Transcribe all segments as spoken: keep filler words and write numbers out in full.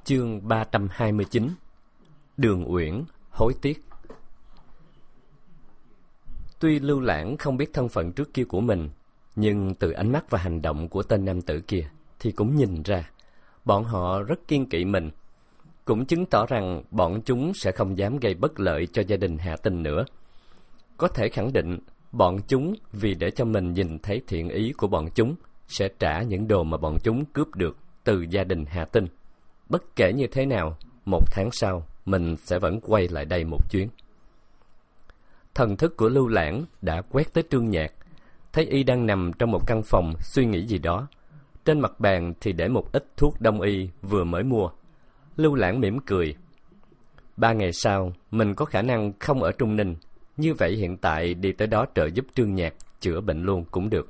Chương ba trăm hai mươi chín. Đường Uyển hối tiếc. Tuy Lưu Lãng không biết thân phận trước kia của mình, nhưng từ ánh mắt và hành động của tên nam tử kia thì cũng nhìn ra bọn họ rất kiêng kỵ mình, cũng chứng tỏ rằng bọn chúng sẽ không dám gây bất lợi cho gia đình Hạ Tinh nữa. Có thể khẳng định bọn chúng vì để cho mình nhìn thấy thiện ý của bọn chúng sẽ trả những đồ mà bọn chúng cướp được từ gia đình Hạ Tinh. Bất kể như thế nào, một tháng sau mình sẽ vẫn quay lại đây một chuyến. Thần thức của Lưu Lãng đã quét tới Trương Nhạc, thấy y đang nằm trong một căn phòng suy nghĩ gì đó. Trên mặt bàn thì để một ít thuốc đông y vừa mới mua. Lưu Lãng mỉm cười. Ba ngày sau, mình có khả năng không ở Trung Ninh, như vậy hiện tại đi tới đó trợ giúp Trương Nhạc chữa bệnh luôn cũng được.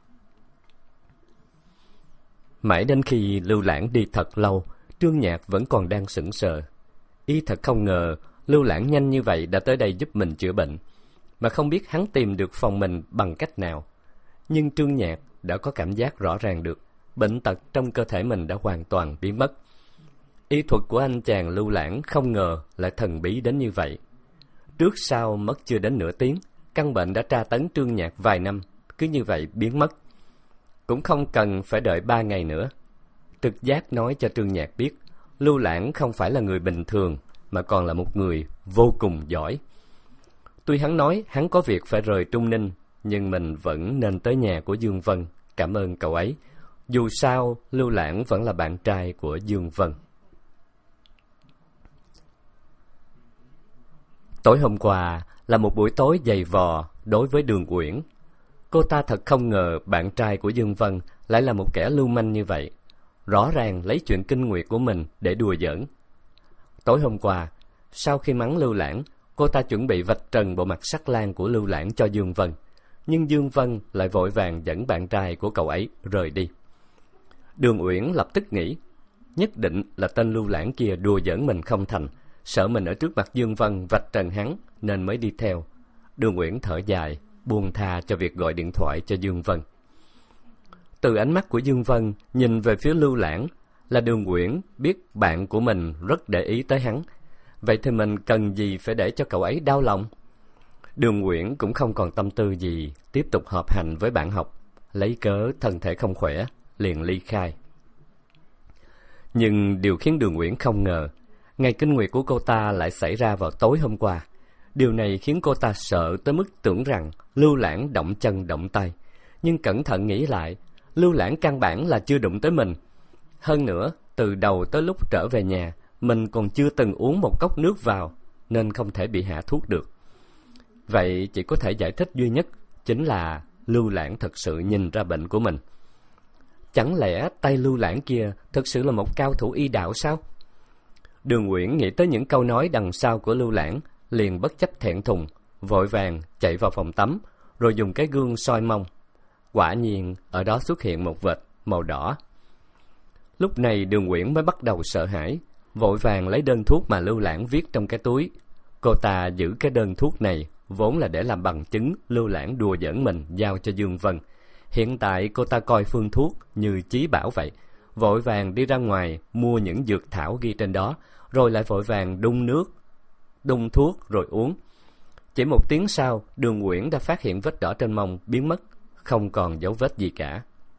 Mãi đến khi Lưu Lãng đi thật lâu, Trương Nhạc vẫn còn đang sững sờ. Y thật không ngờ Lưu Lãng nhanh như vậy đã tới đây giúp mình chữa bệnh, mà không biết hắn tìm được phòng mình bằng cách nào. Nhưng Trương Nhạc đã có cảm giác rõ ràng được bệnh tật trong cơ thể mình đã hoàn toàn biến mất. Y thuật của anh chàng Lưu Lãng không ngờ lại thần bí đến như vậy. Trước sau mất chưa đến nửa tiếng, căn bệnh đã tra tấn Trương Nhạc vài năm, cứ như vậy biến mất. Cũng không cần phải đợi ba ngày nữa. Trực giác nói cho Trương Nhạc biết Lưu Lãng không phải là người bình thường, mà còn là một người vô cùng giỏi. Tuy hắn nói hắn có việc phải rời Trung Ninh, nhưng mình vẫn nên tới nhà của Dương Vân cảm ơn cậu ấy. Dù sao Lưu Lãng vẫn là bạn trai của Dương Vân. Tối hôm qua là một buổi tối dày vò đối với Đường Uyển. Cô ta thật không ngờ bạn trai của Dương Vân lại là một kẻ lưu manh như vậy, rõ ràng lấy chuyện kinh nguyệt của mình để đùa giỡn. Tối hôm qua, sau khi mắng Lưu Lãng, cô ta chuẩn bị vạch trần bộ mặt sắc lang của Lưu Lãng cho Dương Vân, nhưng Dương Vân lại vội vàng dẫn bạn trai của cậu ấy rời đi. Đường Uyển lập tức nghĩ, nhất định là tên Lưu Lãng kia đùa giỡn mình không thành, sợ mình ở trước mặt Dương Vân vạch trần hắn nên mới đi theo. Đường Uyển thở dài, buông tha cho việc gọi điện thoại cho Dương Vân. Từ ánh mắt của Dương Vân nhìn về phía Lưu Lãng là Đường Uyển biết bạn của mình rất để ý tới hắn. Vậy thì mình cần gì phải để cho cậu ấy đau lòng? Đường Uyển cũng không còn tâm tư gì tiếp tục họp hành với bạn học, lấy cớ thân thể không khỏe, liền ly khai. Nhưng điều khiến Đường Uyển không ngờ, ngày kinh nguyệt của cô ta lại xảy ra vào tối hôm qua. Điều này khiến cô ta sợ tới mức tưởng rằng Lưu Lãng động chân động tay. Nhưng cẩn thận nghĩ lại, Lưu Lãng căn bản là chưa đụng tới mình. Hơn nữa, từ đầu tới lúc trở về nhà, mình còn chưa từng uống một cốc nước vào, nên không thể bị hạ thuốc được. Vậy chỉ có thể giải thích duy nhất, chính là Lưu Lãng thật sự nhìn ra bệnh của mình. Chẳng lẽ tay Lưu Lãng kia thực sự là một cao thủ y đạo sao? Đường Uyển nghĩ tới những câu nói đằng sau của Lưu Lãng, liền bất chấp thẹn thùng, vội vàng chạy vào phòng tắm, rồi dùng cái gương soi mông. Quả nhiên ở đó xuất hiện một vệt màu đỏ. Lúc này Đường Uyển mới bắt đầu sợ hãi, vội vàng lấy đơn thuốc mà Lưu Lãng viết trong cái túi. Cô ta giữ cái đơn thuốc này vốn là để làm bằng chứng Lưu Lãng đùa giỡn mình giao cho Dương Vân. Hiện tại cô ta coi phương thuốc như chí bảo vậy, vội vàng đi ra ngoài mua những dược thảo ghi trên đó, rồi lại vội vàng đun nước, đun thuốc rồi uống. Chỉ một tiếng sau, Đường Uyển đã phát hiện vết đỏ trên mông biến mất, không còn dấu vết gì cả.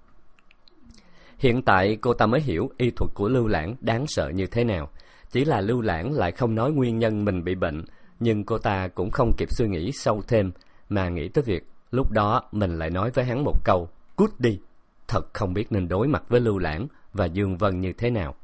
Hiện tại cô ta mới hiểu y thuật của Lưu Lãng đáng sợ như thế nào. Chỉ là Lưu Lãng lại không nói nguyên nhân mình bị bệnh, nhưng cô ta cũng không kịp suy nghĩ sâu thêm, mà nghĩ tới việc lúc đó mình lại nói với hắn một câu cút đi. Thật không biết nên đối mặt với Lưu Lãng và Dương Vân như thế nào.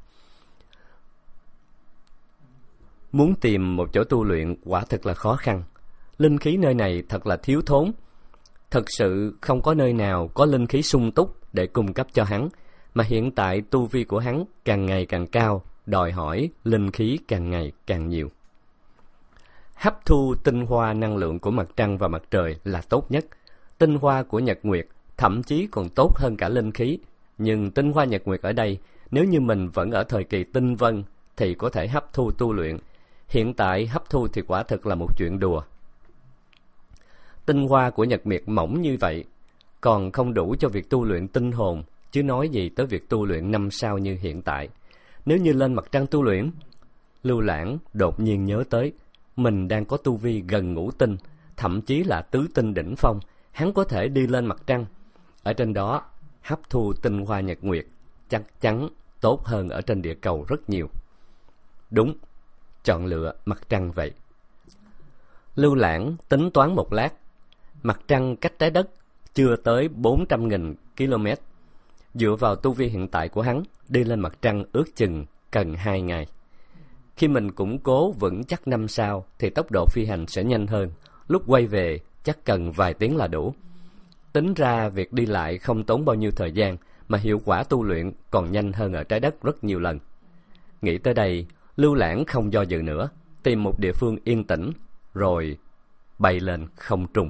Muốn tìm một chỗ tu luyện quả thật là khó khăn. Linh khí nơi này thật là thiếu thốn. Thật sự không có nơi nào có linh khí sung túc để cung cấp cho hắn, mà hiện tại tu vi của hắn càng ngày càng cao, đòi hỏi linh khí càng ngày càng nhiều. Hấp thu tinh hoa năng lượng của mặt trăng và mặt trời là tốt nhất. Tinh hoa của nhật nguyệt thậm chí còn tốt hơn cả linh khí. Nhưng tinh hoa nhật nguyệt ở đây, nếu như mình vẫn ở thời kỳ tinh vân thì có thể hấp thu tu luyện. Hiện tại hấp thu thì quả thực là một chuyện đùa. Tinh hoa của nhật nguyệt mỏng như vậy, còn không đủ cho việc tu luyện tinh hồn, chứ nói gì tới việc tu luyện năm sao như hiện tại. nếu như lên mặt trăng tu luyện? Lưu Lãng đột nhiên nhớ tới, mình đang có tu vi gần ngũ tinh, thậm chí là tứ tinh đỉnh phong, hắn có thể đi lên mặt trăng. Ở trên đó, hấp thu tinh hoa nhật nguyệt, chắc chắn tốt hơn ở trên địa cầu rất nhiều. Đúng, chọn lựa mặt trăng vậy. Lưu Lãng tính toán một lát, mặt trăng cách trái đất chưa tới bốn trăm nghìn ki lô mét. Dựa vào tu vi hiện tại của hắn, đi lên mặt trăng ước chừng cần hai ngày. Khi mình củng cố vững chắc năm sao thì tốc độ phi hành sẽ nhanh hơn, lúc quay về chắc cần vài tiếng là đủ. Tính ra việc đi lại không tốn bao nhiêu thời gian, mà hiệu quả tu luyện còn nhanh hơn ở trái đất rất nhiều lần. Nghĩ tới đây, Lưu Lãng không do dự nữa, tìm một địa phương yên tĩnh, rồi bay lên không trung.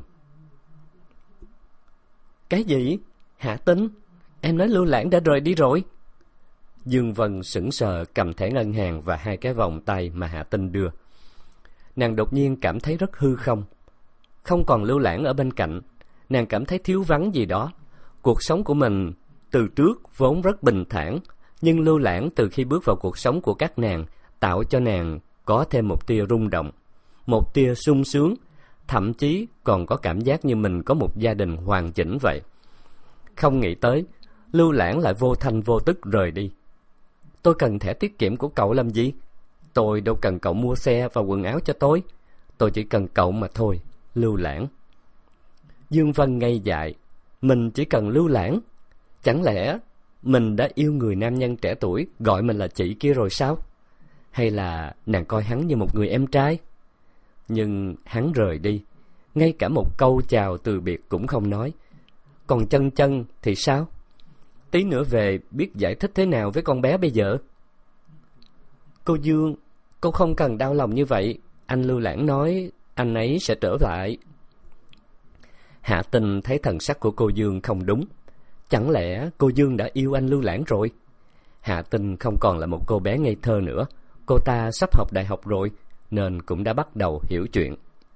Cái gì? Hạ Tinh? Em nói Lưu Lãng đã rời đi rồi? Dương Vân sững sờ cầm thẻ ngân hàng và hai cái vòng tay mà Hạ Tinh đưa. Nàng đột nhiên cảm thấy rất hư không. Không còn Lưu Lãng ở bên cạnh, nàng cảm thấy thiếu vắng gì đó. Cuộc sống của mình từ trước vốn rất bình thản, nhưng Lưu Lãng từ khi bước vào cuộc sống của các nàng, tạo cho nàng có thêm một tia rung động, một tia sung sướng, thậm chí còn có cảm giác như mình có một gia đình hoàn chỉnh vậy. Không nghĩ tới, Lưu Lãng lại vô thanh vô tức rời đi. Tôi cần thẻ tiết kiệm của cậu làm gì? Tôi đâu cần cậu mua xe và quần áo cho tôi. Tôi chỉ cần cậu mà thôi, Lưu Lãng. Dương Vân ngây dại. Mình chỉ cần Lưu Lãng? Chẳng lẽ mình đã yêu người nam nhân trẻ tuổi gọi mình là chị kia rồi sao? Hay là nàng coi hắn như một người em trai? Nhưng hắn rời đi, ngay cả một câu chào từ biệt cũng không nói. Còn Chân Chân thì sao? Tí nữa về biết giải thích thế nào với con bé bây giờ? Cô Dương, cô không cần đau lòng như vậy. Anh Lưu Lãng nói anh ấy sẽ trở lại. Hạ Tinh thấy thần sắc của cô Dương không đúng. Chẳng lẽ cô Dương đã yêu anh Lưu Lãng rồi? Hạ Tinh không còn là một cô bé ngây thơ nữa. Cô ta sắp học đại học rồi, nên cũng đã bắt đầu hiểu chuyện.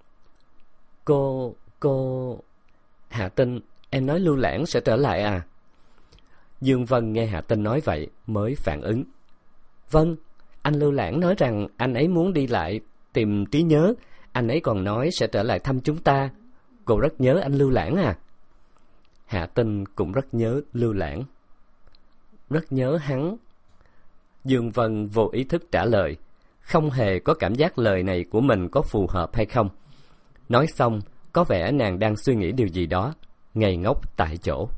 Cô... cô... Hạ Tinh, em nói Lưu Lãng sẽ trở lại à? Dương Vân nghe Hạ Tinh nói vậy mới phản ứng. Vâng, anh Lưu Lãng nói rằng anh ấy muốn đi lại tìm trí nhớ. Anh ấy còn nói sẽ trở lại thăm chúng ta. Cô rất nhớ anh Lưu Lãng à? Hạ Tinh cũng rất nhớ Lưu Lãng. Rất nhớ hắn. Dương Vân vô ý thức trả lời, không hề có cảm giác lời này của mình có phù hợp hay không. Nói xong, có vẻ nàng đang suy nghĩ điều gì đó, ngây ngốc tại chỗ.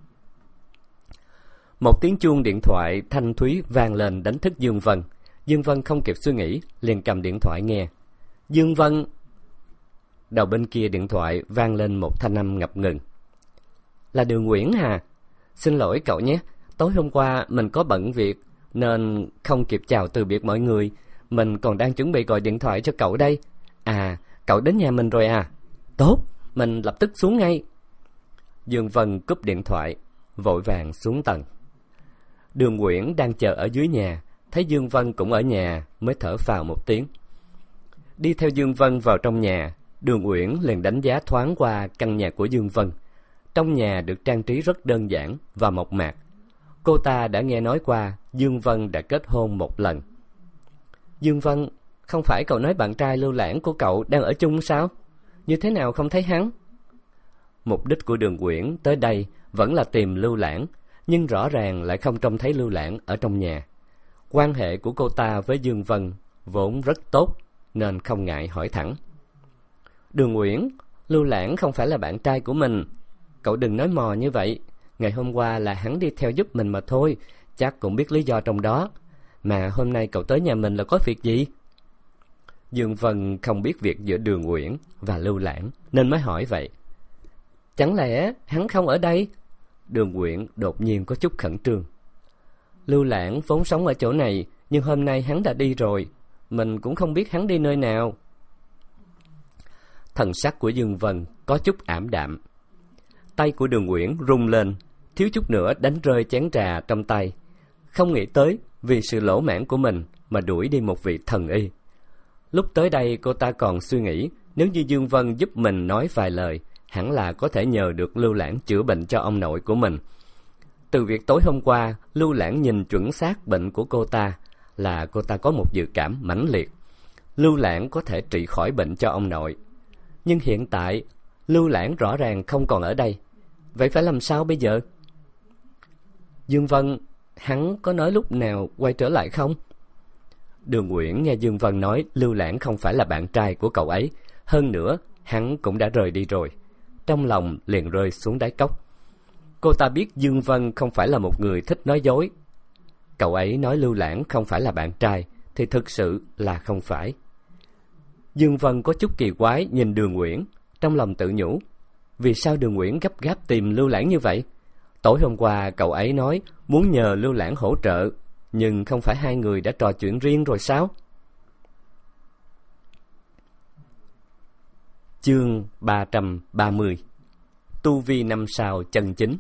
Một tiếng chuông điện thoại thanh thúy vang lên đánh thức Dương Vân. Dương Vân không kịp suy nghĩ, liền cầm điện thoại nghe. Dương Vân. Đầu bên kia điện thoại vang lên một thanh âm ngập ngừng. Là Đường Uyển à? Xin lỗi cậu nhé, tối hôm qua mình có bận việc nên không kịp chào từ biệt mọi người. Mình còn đang chuẩn bị gọi điện thoại cho cậu đây. À, cậu đến nhà mình rồi à? Tốt, mình lập tức xuống ngay. Dương Vân cúp điện thoại, vội vàng xuống tầng. Đường Uyển đang chờ ở dưới nhà, thấy Dương Vân cũng ở nhà mới thở phào một tiếng. Đi theo Dương Vân vào trong nhà, Đường Uyển liền đánh giá thoáng qua căn nhà của Dương Vân. Trong nhà được trang trí rất đơn giản và mộc mạc. Cô ta đã nghe nói qua Dương Vân đã kết hôn một lần. Dương Vân, không phải cậu nói bạn trai Lưu Lãng của cậu đang ở chung sao? Như thế nào không thấy hắn? Mục đích của Đường Uyển tới đây vẫn là tìm Lưu Lãng, nhưng rõ ràng lại không trông thấy Lưu Lãng ở trong nhà. Quan hệ của cô ta với Dương Vân vốn rất tốt, nên không ngại hỏi thẳng. Đường Uyển, Lưu Lãng không phải là bạn trai của mình. Cậu đừng nói mò như vậy. Ngày hôm qua là hắn đi theo giúp mình mà thôi, chắc cũng biết lý do trong đó. Mà hôm nay cậu tới nhà mình là có việc gì? Dương Vân không biết việc giữa Đường Uyển và Lưu Lãng nên mới hỏi vậy. Chẳng lẽ hắn không ở đây? Đường Uyển đột nhiên có chút khẩn trương. Lưu Lãng vốn sống ở chỗ này, nhưng hôm nay hắn đã đi rồi. Mình cũng không biết hắn đi nơi nào. Thần sắc của Dương Vân có chút ảm đạm. Tay của Đường Uyển rung lên, thiếu chút nữa đánh rơi chén trà trong tay. Không nghĩ tới vì sự lỗ mãn của mình mà đuổi đi một vị thần y. Lúc tới đây cô ta còn suy nghĩ, nếu như Dương Vân giúp mình nói vài lời, hẳn là có thể nhờ được Lưu Lãng chữa bệnh cho ông nội của mình. Từ việc tối hôm qua Lưu Lãng nhìn chuẩn xác bệnh của cô ta, là cô ta có một dự cảm mãnh liệt. Lưu Lãng có thể trị khỏi bệnh cho ông nội. Nhưng hiện tại, Lưu Lãng rõ ràng không còn ở đây. Vậy phải làm sao bây giờ? Dương Vân, hắn có nói lúc nào quay trở lại không? Đường Uyển nghe Dương Vân nói Lưu Lãng không phải là bạn trai của cậu ấy. Hơn nữa, hắn cũng đã rời đi rồi. Trong lòng liền rơi xuống đáy cốc. Cô ta biết Dương Vân không phải là một người thích nói dối. Cậu ấy nói Lưu Lãng không phải là bạn trai thì thực sự là không phải. Dương Vân có chút kỳ quái nhìn Đường Uyển, trong lòng tự nhủ, vì sao Đường Uyển gấp gáp tìm Lưu Lãng như vậy? Tối hôm qua cậu ấy nói muốn nhờ Lưu Lãng hỗ trợ, nhưng không phải hai người đã trò chuyện riêng rồi sao? Chương ba trăm ba mươi. Tu vi năm sao chân chính.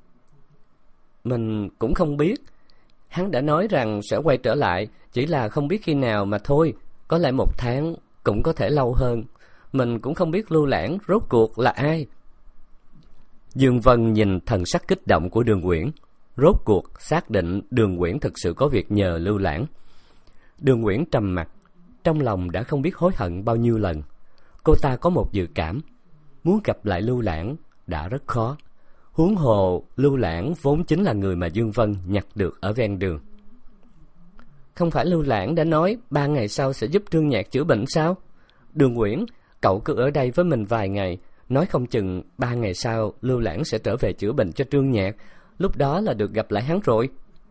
Mình cũng không biết. Hắn đã nói rằng sẽ quay trở lại, chỉ là không biết khi nào mà thôi. Có lẽ một tháng, cũng có thể lâu hơn. Mình cũng không biết Lưu Lãng rốt cuộc là ai. Dương Vân nhìn thần sắc kích động của Đường Uyển, rốt cuộc xác định Đường Uyển thực sự có việc nhờ Lưu Lãng. Đường Uyển trầm mặt, trong lòng đã không biết hối hận bao nhiêu lần. Cô ta có một dự cảm, muốn gặp lại Lưu Lãng đã rất khó. Huống hồ Lưu Lãng vốn chính là người mà Dương Vân nhặt được ở ven đường. Không phải Lưu Lãng đã nói ba ngày sau sẽ giúp Trương Nhạc chữa bệnh sao? Đường Uyển, cậu cứ ở đây với mình vài ngày, nói không chừng ba ngày sau Lưu Lãng sẽ trở về chữa bệnh cho Trương Nhạc, lúc đó là được gặp lại hắn rồi.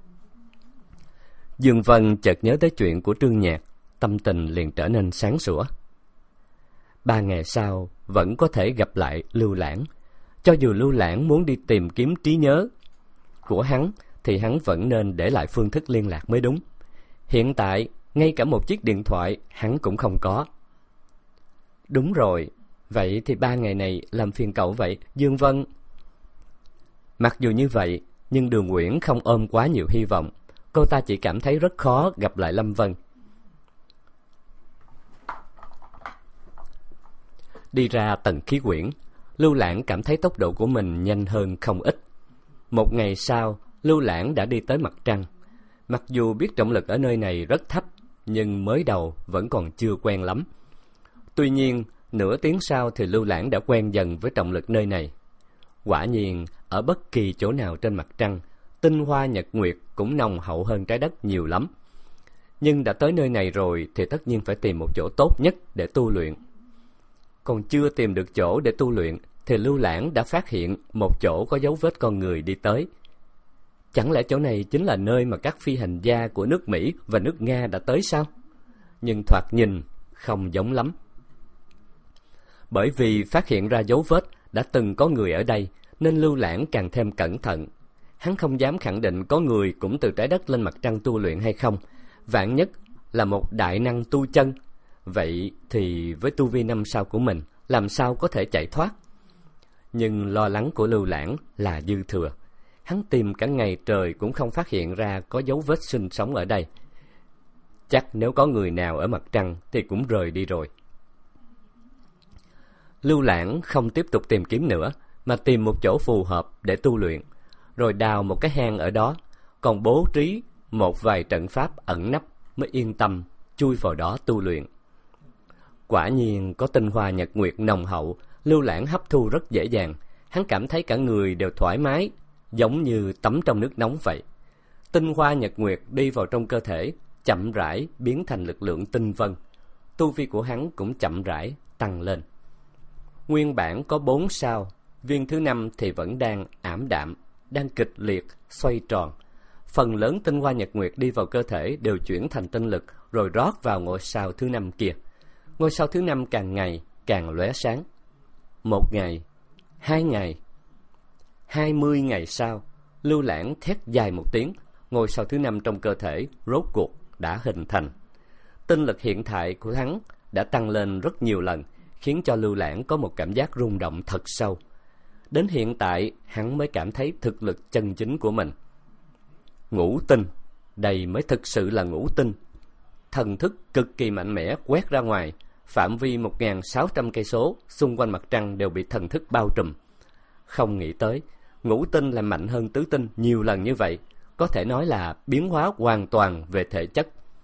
Dương Vân chợt nhớ tới chuyện của Trương Nhạc, tâm tình liền trở nên sáng sủa. Ba ngày sau vẫn có thể gặp lại Lưu Lãng. Cho dù Lưu Lãng muốn đi tìm kiếm trí nhớ của hắn thì hắn vẫn nên để lại phương thức liên lạc mới đúng. Hiện tại ngay cả một chiếc điện thoại hắn cũng không có. Đúng rồi, vậy thì ba ngày này làm phiền cậu vậy, Dương Vân. Mặc dù như vậy, nhưng Đường Uyển không ôm quá nhiều hy vọng. Cô ta chỉ cảm thấy rất khó gặp lại Lâm Vân. Đi ra tầng khí quyển, Lưu Lãng cảm thấy tốc độ của mình nhanh hơn không ít. Một ngày sau, Lưu Lãng đã đi tới mặt trăng. Mặc dù biết trọng lực ở nơi này rất thấp, nhưng mới đầu vẫn còn chưa quen lắm. Tuy nhiên, nửa tiếng sau thì Lưu Lãng đã quen dần với trọng lực nơi này. Quả nhiên, ở bất kỳ chỗ nào trên mặt trăng, tinh hoa nhật nguyệt cũng nồng hậu hơn trái đất nhiều lắm. Nhưng đã tới nơi này rồi thì tất nhiên phải tìm một chỗ tốt nhất để tu luyện. Còn chưa tìm được chỗ để tu luyện thì Lưu Lãng đã phát hiện một chỗ có dấu vết con người đi tới. Chẳng lẽ chỗ này chính là nơi mà các phi hành gia của nước Mỹ và nước Nga đã tới sao? Nhưng thoạt nhìn không giống lắm. Bởi vì phát hiện ra dấu vết đã từng có người ở đây, nên Lưu Lãng càng thêm cẩn thận. Hắn không dám khẳng định có người cũng từ trái đất lên mặt trăng tu luyện hay không. Vạn nhất là một đại năng tu chân. Vậy thì với tu vi năm sao của mình, làm sao có thể chạy thoát? Nhưng lo lắng của Lưu Lãng là dư thừa. Hắn tìm cả ngày trời cũng không phát hiện ra có dấu vết sinh sống ở đây. Chắc nếu có người nào ở mặt trăng thì cũng rời đi rồi. Lưu Lãng không tiếp tục tìm kiếm nữa, mà tìm một chỗ phù hợp để tu luyện, rồi đào một cái hang ở đó, còn bố trí một vài trận pháp ẩn nấp mới yên tâm chui vào đó tu luyện. Quả nhiên có tinh hoa nhật nguyệt nồng hậu, Lưu Lãng hấp thu rất dễ dàng. Hắn cảm thấy cả người đều thoải mái, giống như tắm trong nước nóng vậy. Tinh hoa nhật nguyệt đi vào trong cơ thể, chậm rãi biến thành lực lượng tinh vân. Tu vi của hắn cũng chậm rãi tăng lên. Nguyên bản có bốn sao, viên thứ năm thì vẫn đang ảm đạm, đang kịch liệt xoay tròn. Phần lớn tinh hoa nhật nguyệt đi vào cơ thể đều chuyển thành tinh lực, rồi rót vào ngôi sao thứ năm kia. Ngôi sao thứ năm càng ngày càng lóe sáng. Một ngày, hai ngày, hai mươi ngày sau, Lưu Lãng thét dài một tiếng, ngôi sao thứ năm trong cơ thể rốt cuộc đã hình thành. Tinh lực hiện tại của hắn đã tăng lên rất nhiều lần, khiến cho Lưu Lãng có một cảm giác rung động thật sâu. Đến hiện tại, hắn mới cảm thấy thực lực chân chính của mình. Ngũ tinh, đây mới thực sự là ngũ tinh. Thần thức cực kỳ mạnh mẽ quét ra ngoài, phạm vi một nghìn sáu trăm cây số xung quanh mặt trăng đều bị thần thức bao trùm. Không nghĩ tới, ngũ tinh là mạnh hơn tứ tinh nhiều lần như vậy, có thể nói là biến hóa hoàn toàn về thể chất.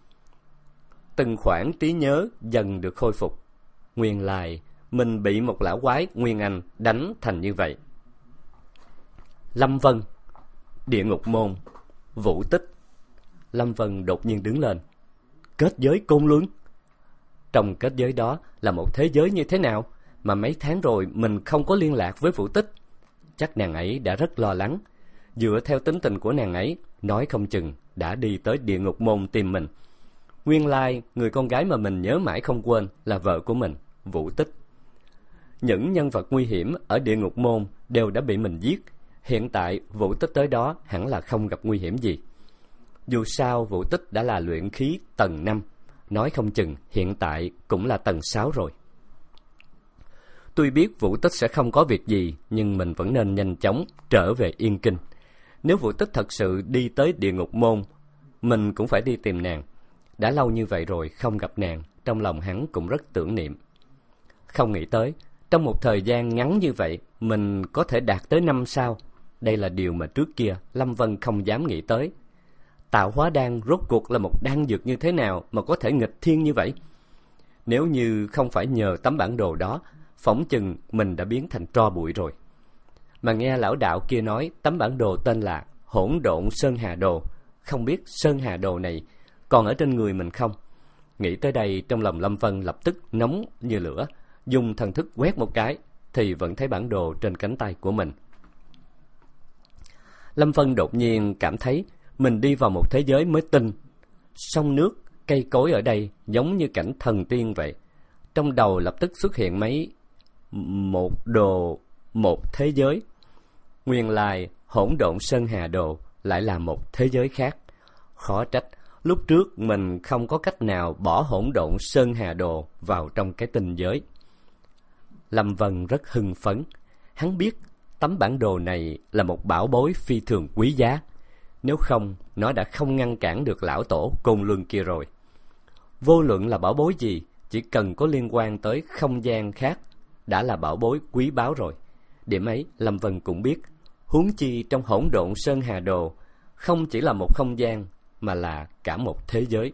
từng khoảng trí nhớ dần được khôi phục. Nguyên lai mình bị một lão quái Nguyên Anh đánh thành như vậy. Lâm Vân, địa ngục môn, Vũ Tích. Lâm Vân đột nhiên đứng lên. Kết giới Côn Luân? Trong kết giới đó là một thế giới như thế nào mà mấy tháng rồi mình không có liên lạc với Vũ Tích? Chắc nàng ấy đã rất lo lắng. Dựa theo tính tình của nàng ấy, nói không chừng đã đi tới địa ngục môn tìm mình. Nguyên lai người con gái mà mình nhớ mãi không quên là vợ của mình, Vũ Tích. Những nhân vật nguy hiểm ở địa ngục môn đều đã bị mình giết. Hiện tại Vũ Tích tới đó hẳn là không gặp nguy hiểm gì. Dù sao Vũ Tích đã là luyện khí tầng năm, nói không chừng hiện tại cũng là tầng sáu rồi. Tuy biết Vũ Tích sẽ không có việc gì, nhưng mình vẫn nên nhanh chóng trở về Yên Kinh. Nếu Vũ Tích thật sự đi tới địa ngục môn, mình cũng phải đi tìm nàng. Đã lâu như vậy rồi không gặp nàng, trong lòng hắn cũng rất tưởng niệm. Không nghĩ tới, trong một thời gian ngắn như vậy, mình có thể đạt tới năm sao. Đây là điều mà trước kia Lâm Vân không dám nghĩ tới. Tạo hóa đan rốt cuộc là một đan dược như thế nào mà có thể nghịch thiên như vậy? Nếu như không phải nhờ tấm bản đồ đó, phỏng chừng mình đã biến thành tro bụi rồi. Mà nghe lão đạo kia nói tấm bản đồ tên là Hỗn Độn Sơn Hà Đồ, không biết Sơn Hà Đồ này còn ở trên người mình không? Nghĩ tới đây, trong lòng Lâm Vân lập tức nóng như lửa, dùng thần thức quét một cái thì vẫn thấy bản đồ trên cánh tay của mình. Lâm Vân đột nhiên cảm thấy mình đi vào một thế giới mới tinh. Sông nước, cây cối ở đây giống như cảnh thần tiên vậy. Trong đầu lập tức xuất hiện mấy một đồ, một thế giới. Nguyên lai Hỗn Độn Sơn Hà Đồ lại là một thế giới khác. Khó trách lúc trước mình không có cách nào bỏ Hỗn Độn Sơn Hà Đồ vào trong cái tinh giới. Lâm Vân rất hưng phấn. Hắn biết tấm bản đồ này là một bảo bối phi thường quý giá. Nếu không, nó đã không ngăn cản được lão tổ Côn Luân kia rồi. Vô luận là bảo bối gì, chỉ cần có liên quan tới không gian khác đã là bảo bối quý báu rồi. Điểm ấy Lâm Vân cũng biết. Huống chi trong Hỗn Độn Sơn Hà Đồ không chỉ là một không gian mà là cả một thế giới.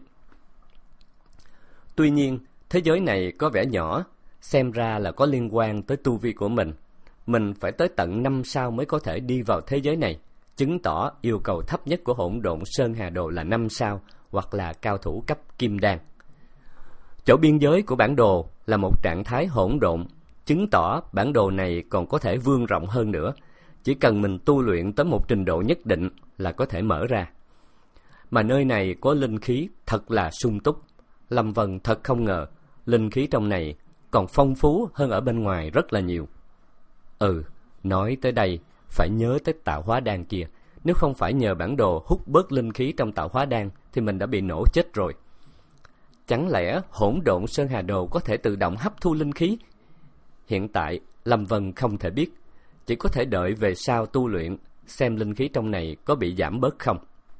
Tuy nhiên, thế giới này có vẻ nhỏ, xem ra là có liên quan tới tu vi của mình. Mình phải tới tận năm sao mới có thể đi vào thế giới này, chứng tỏ yêu cầu thấp nhất của Hỗn Độn Sơn Hà Đồ là năm sao, hoặc là cao thủ cấp kim đan. Chỗ biên giới của bản đồ là một trạng thái hỗn độn, chứng tỏ bản đồ này còn có thể vươn rộng hơn nữa. Chỉ cần mình tu luyện tới một trình độ nhất định là có thể mở ra. Mà nơi này có linh khí thật là sung túc. Lâm Vân thật không ngờ, linh khí trong này còn phong phú hơn ở bên ngoài rất là nhiều. Ừ, nói tới đây phải nhớ tới tạo hóa đan kia. Nếu không phải nhờ bản đồ hút bớt linh khí trong tạo hóa đan thì mình đã bị nổ chết rồi. Chẳng lẽ Hỗn Độn Sơn Hà Đồ có thể tự động hấp thu linh khí? Hiện tại Lâm Vân không thể biết, chỉ có thể đợi về sau tu luyện xem linh khí trong này có bị giảm bớt không.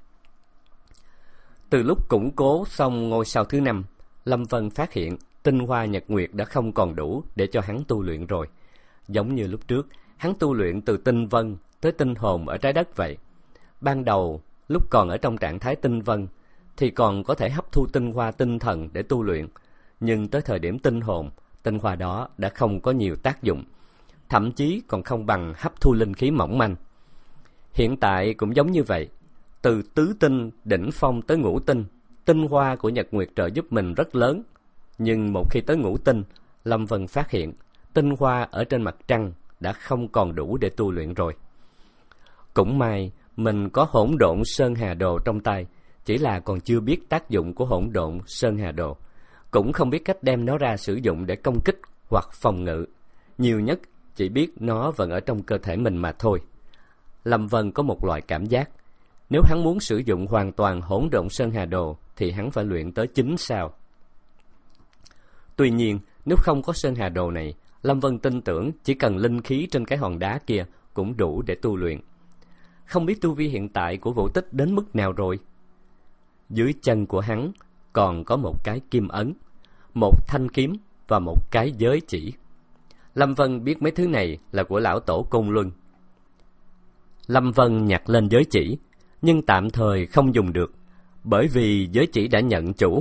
Từ lúc củng cố xong ngôi sao thứ năm, Lâm Vân phát hiện tinh hoa nhật nguyệt đã không còn đủ để cho hắn tu luyện rồi. Giống như lúc trước, hắn tu luyện từ tinh vân tới tinh hồn ở trái đất vậy. Ban đầu, lúc còn ở trong trạng thái tinh vân, thì còn có thể hấp thu tinh hoa tinh thần để tu luyện. Nhưng tới thời điểm tinh hồn, tinh hoa đó đã không có nhiều tác dụng, thậm chí còn không bằng hấp thu linh khí mỏng manh. Hiện tại cũng giống như vậy. Từ tứ tinh, đỉnh phong tới ngũ tinh, tinh hoa của nhật nguyệt trợ giúp mình rất lớn. Nhưng một khi tới ngũ tinh, Lâm Vân phát hiện tinh hoa ở trên mặt trăng đã không còn đủ để tu luyện rồi. Cũng may mình có Hỗn Độn Sơn Hà Đồ trong tay, chỉ là còn chưa biết tác dụng của Hỗn Độn Sơn Hà Đồ, cũng không biết cách đem nó ra sử dụng để công kích hoặc phòng ngự. Nhiều nhất chỉ biết nó vẫn ở trong cơ thể mình mà thôi. Lâm Vân có một loại cảm giác, nếu hắn muốn sử dụng hoàn toàn Hỗn Độn Sơn Hà Đồ thì hắn phải luyện tới chín sao. Tuy nhiên, nếu không có Sơn Hà Đồ này, Lâm Vân tin tưởng chỉ cần linh khí trên cái hòn đá kia cũng đủ để tu luyện. Không biết tu vi hiện tại của Vũ Tích đến mức nào rồi. Dưới chân của hắn còn có một cái kim ấn, một thanh kiếm và một cái giới chỉ. Lâm Vân biết mấy thứ này là của lão tổ Côn Luân. Lâm Vân nhặt lên giới chỉ, nhưng tạm thời không dùng được, bởi vì giới chỉ đã nhận chủ.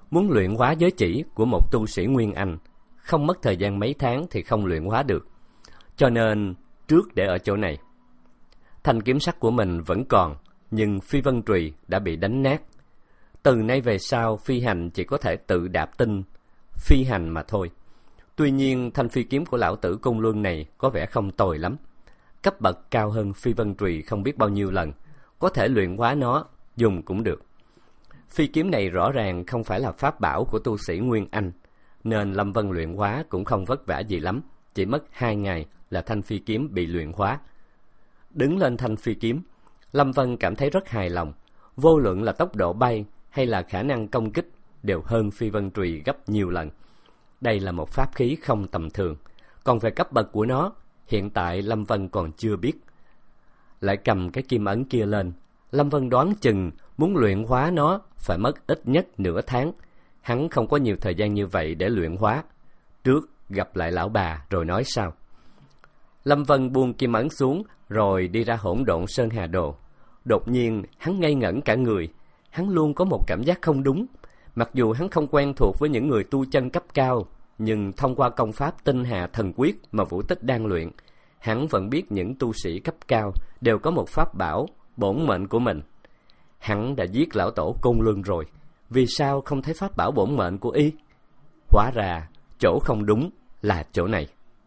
Muốn luyện hóa giới chỉ của một tu sĩ Nguyên Anh, không mất thời gian mấy tháng thì không luyện hóa được. Cho nên, trước để ở chỗ này. Thanh kiếm sắt của mình vẫn còn, nhưng phi vân trùy đã bị đánh nát. Từ nay về sau, phi hành chỉ có thể tự đạp tinh, phi hành mà thôi. Tuy nhiên, thanh phi kiếm của lão tử Côn Luân này có vẻ không tồi lắm. Cấp bậc cao hơn phi vân trùy không biết bao nhiêu lần, có thể luyện hóa nó, dùng cũng được. Phi kiếm này rõ ràng không phải là pháp bảo của tu sĩ Nguyên Anh, nên Lâm Vân luyện hóa cũng không vất vả gì lắm, chỉ mất hai ngày là thanh phi kiếm bị luyện hóa. Đứng lên thanh phi kiếm, Lâm Vân cảm thấy rất hài lòng, vô luận là tốc độ bay hay là khả năng công kích đều hơn phi vân trùy gấp nhiều lần. Đây là một pháp khí không tầm thường, còn về cấp bậc của nó, hiện tại Lâm Vân còn chưa biết. Lại cầm cái kim ấn kia lên, Lâm Vân đoán chừng muốn luyện hóa nó phải mất ít nhất nửa tháng. Hắn không có nhiều thời gian như vậy để luyện hóa. Trước gặp lại lão bà rồi nói sau. Lâm Vân buông kim ấn xuống rồi đi ra hỗn độn Sơn Hà Đồ. Đột nhiên hắn ngây ngẩn cả người. Hắn luôn có một cảm giác không đúng. Mặc dù hắn không quen thuộc với những người tu chân cấp cao, nhưng thông qua công pháp Tinh Hà Thần Quyết mà Vũ Tích đang luyện, hắn vẫn biết những tu sĩ cấp cao đều có một pháp bảo, bổn mệnh của mình. Hắn đã giết lão tổ Côn Luân rồi, vì sao không thấy pháp bảo bổn mệnh của y? Hóa ra, chỗ không đúng là chỗ này.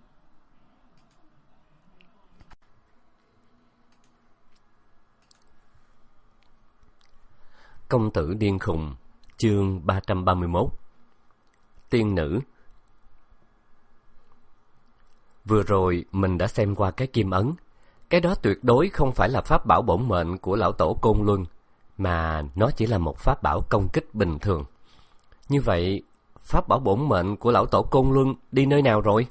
Công tử điên khùng, chương ba trăm ba mươi mốt. Tiên nữ. Vừa rồi mình đã xem qua cái kim ấn. Cái đó tuyệt đối không phải là pháp bảo bổn mệnh của lão tổ Côn Luân, mà nó chỉ là một pháp bảo công kích bình thường. Như vậy, pháp bảo bổn mệnh của lão tổ Côn Luân đi nơi nào rồi?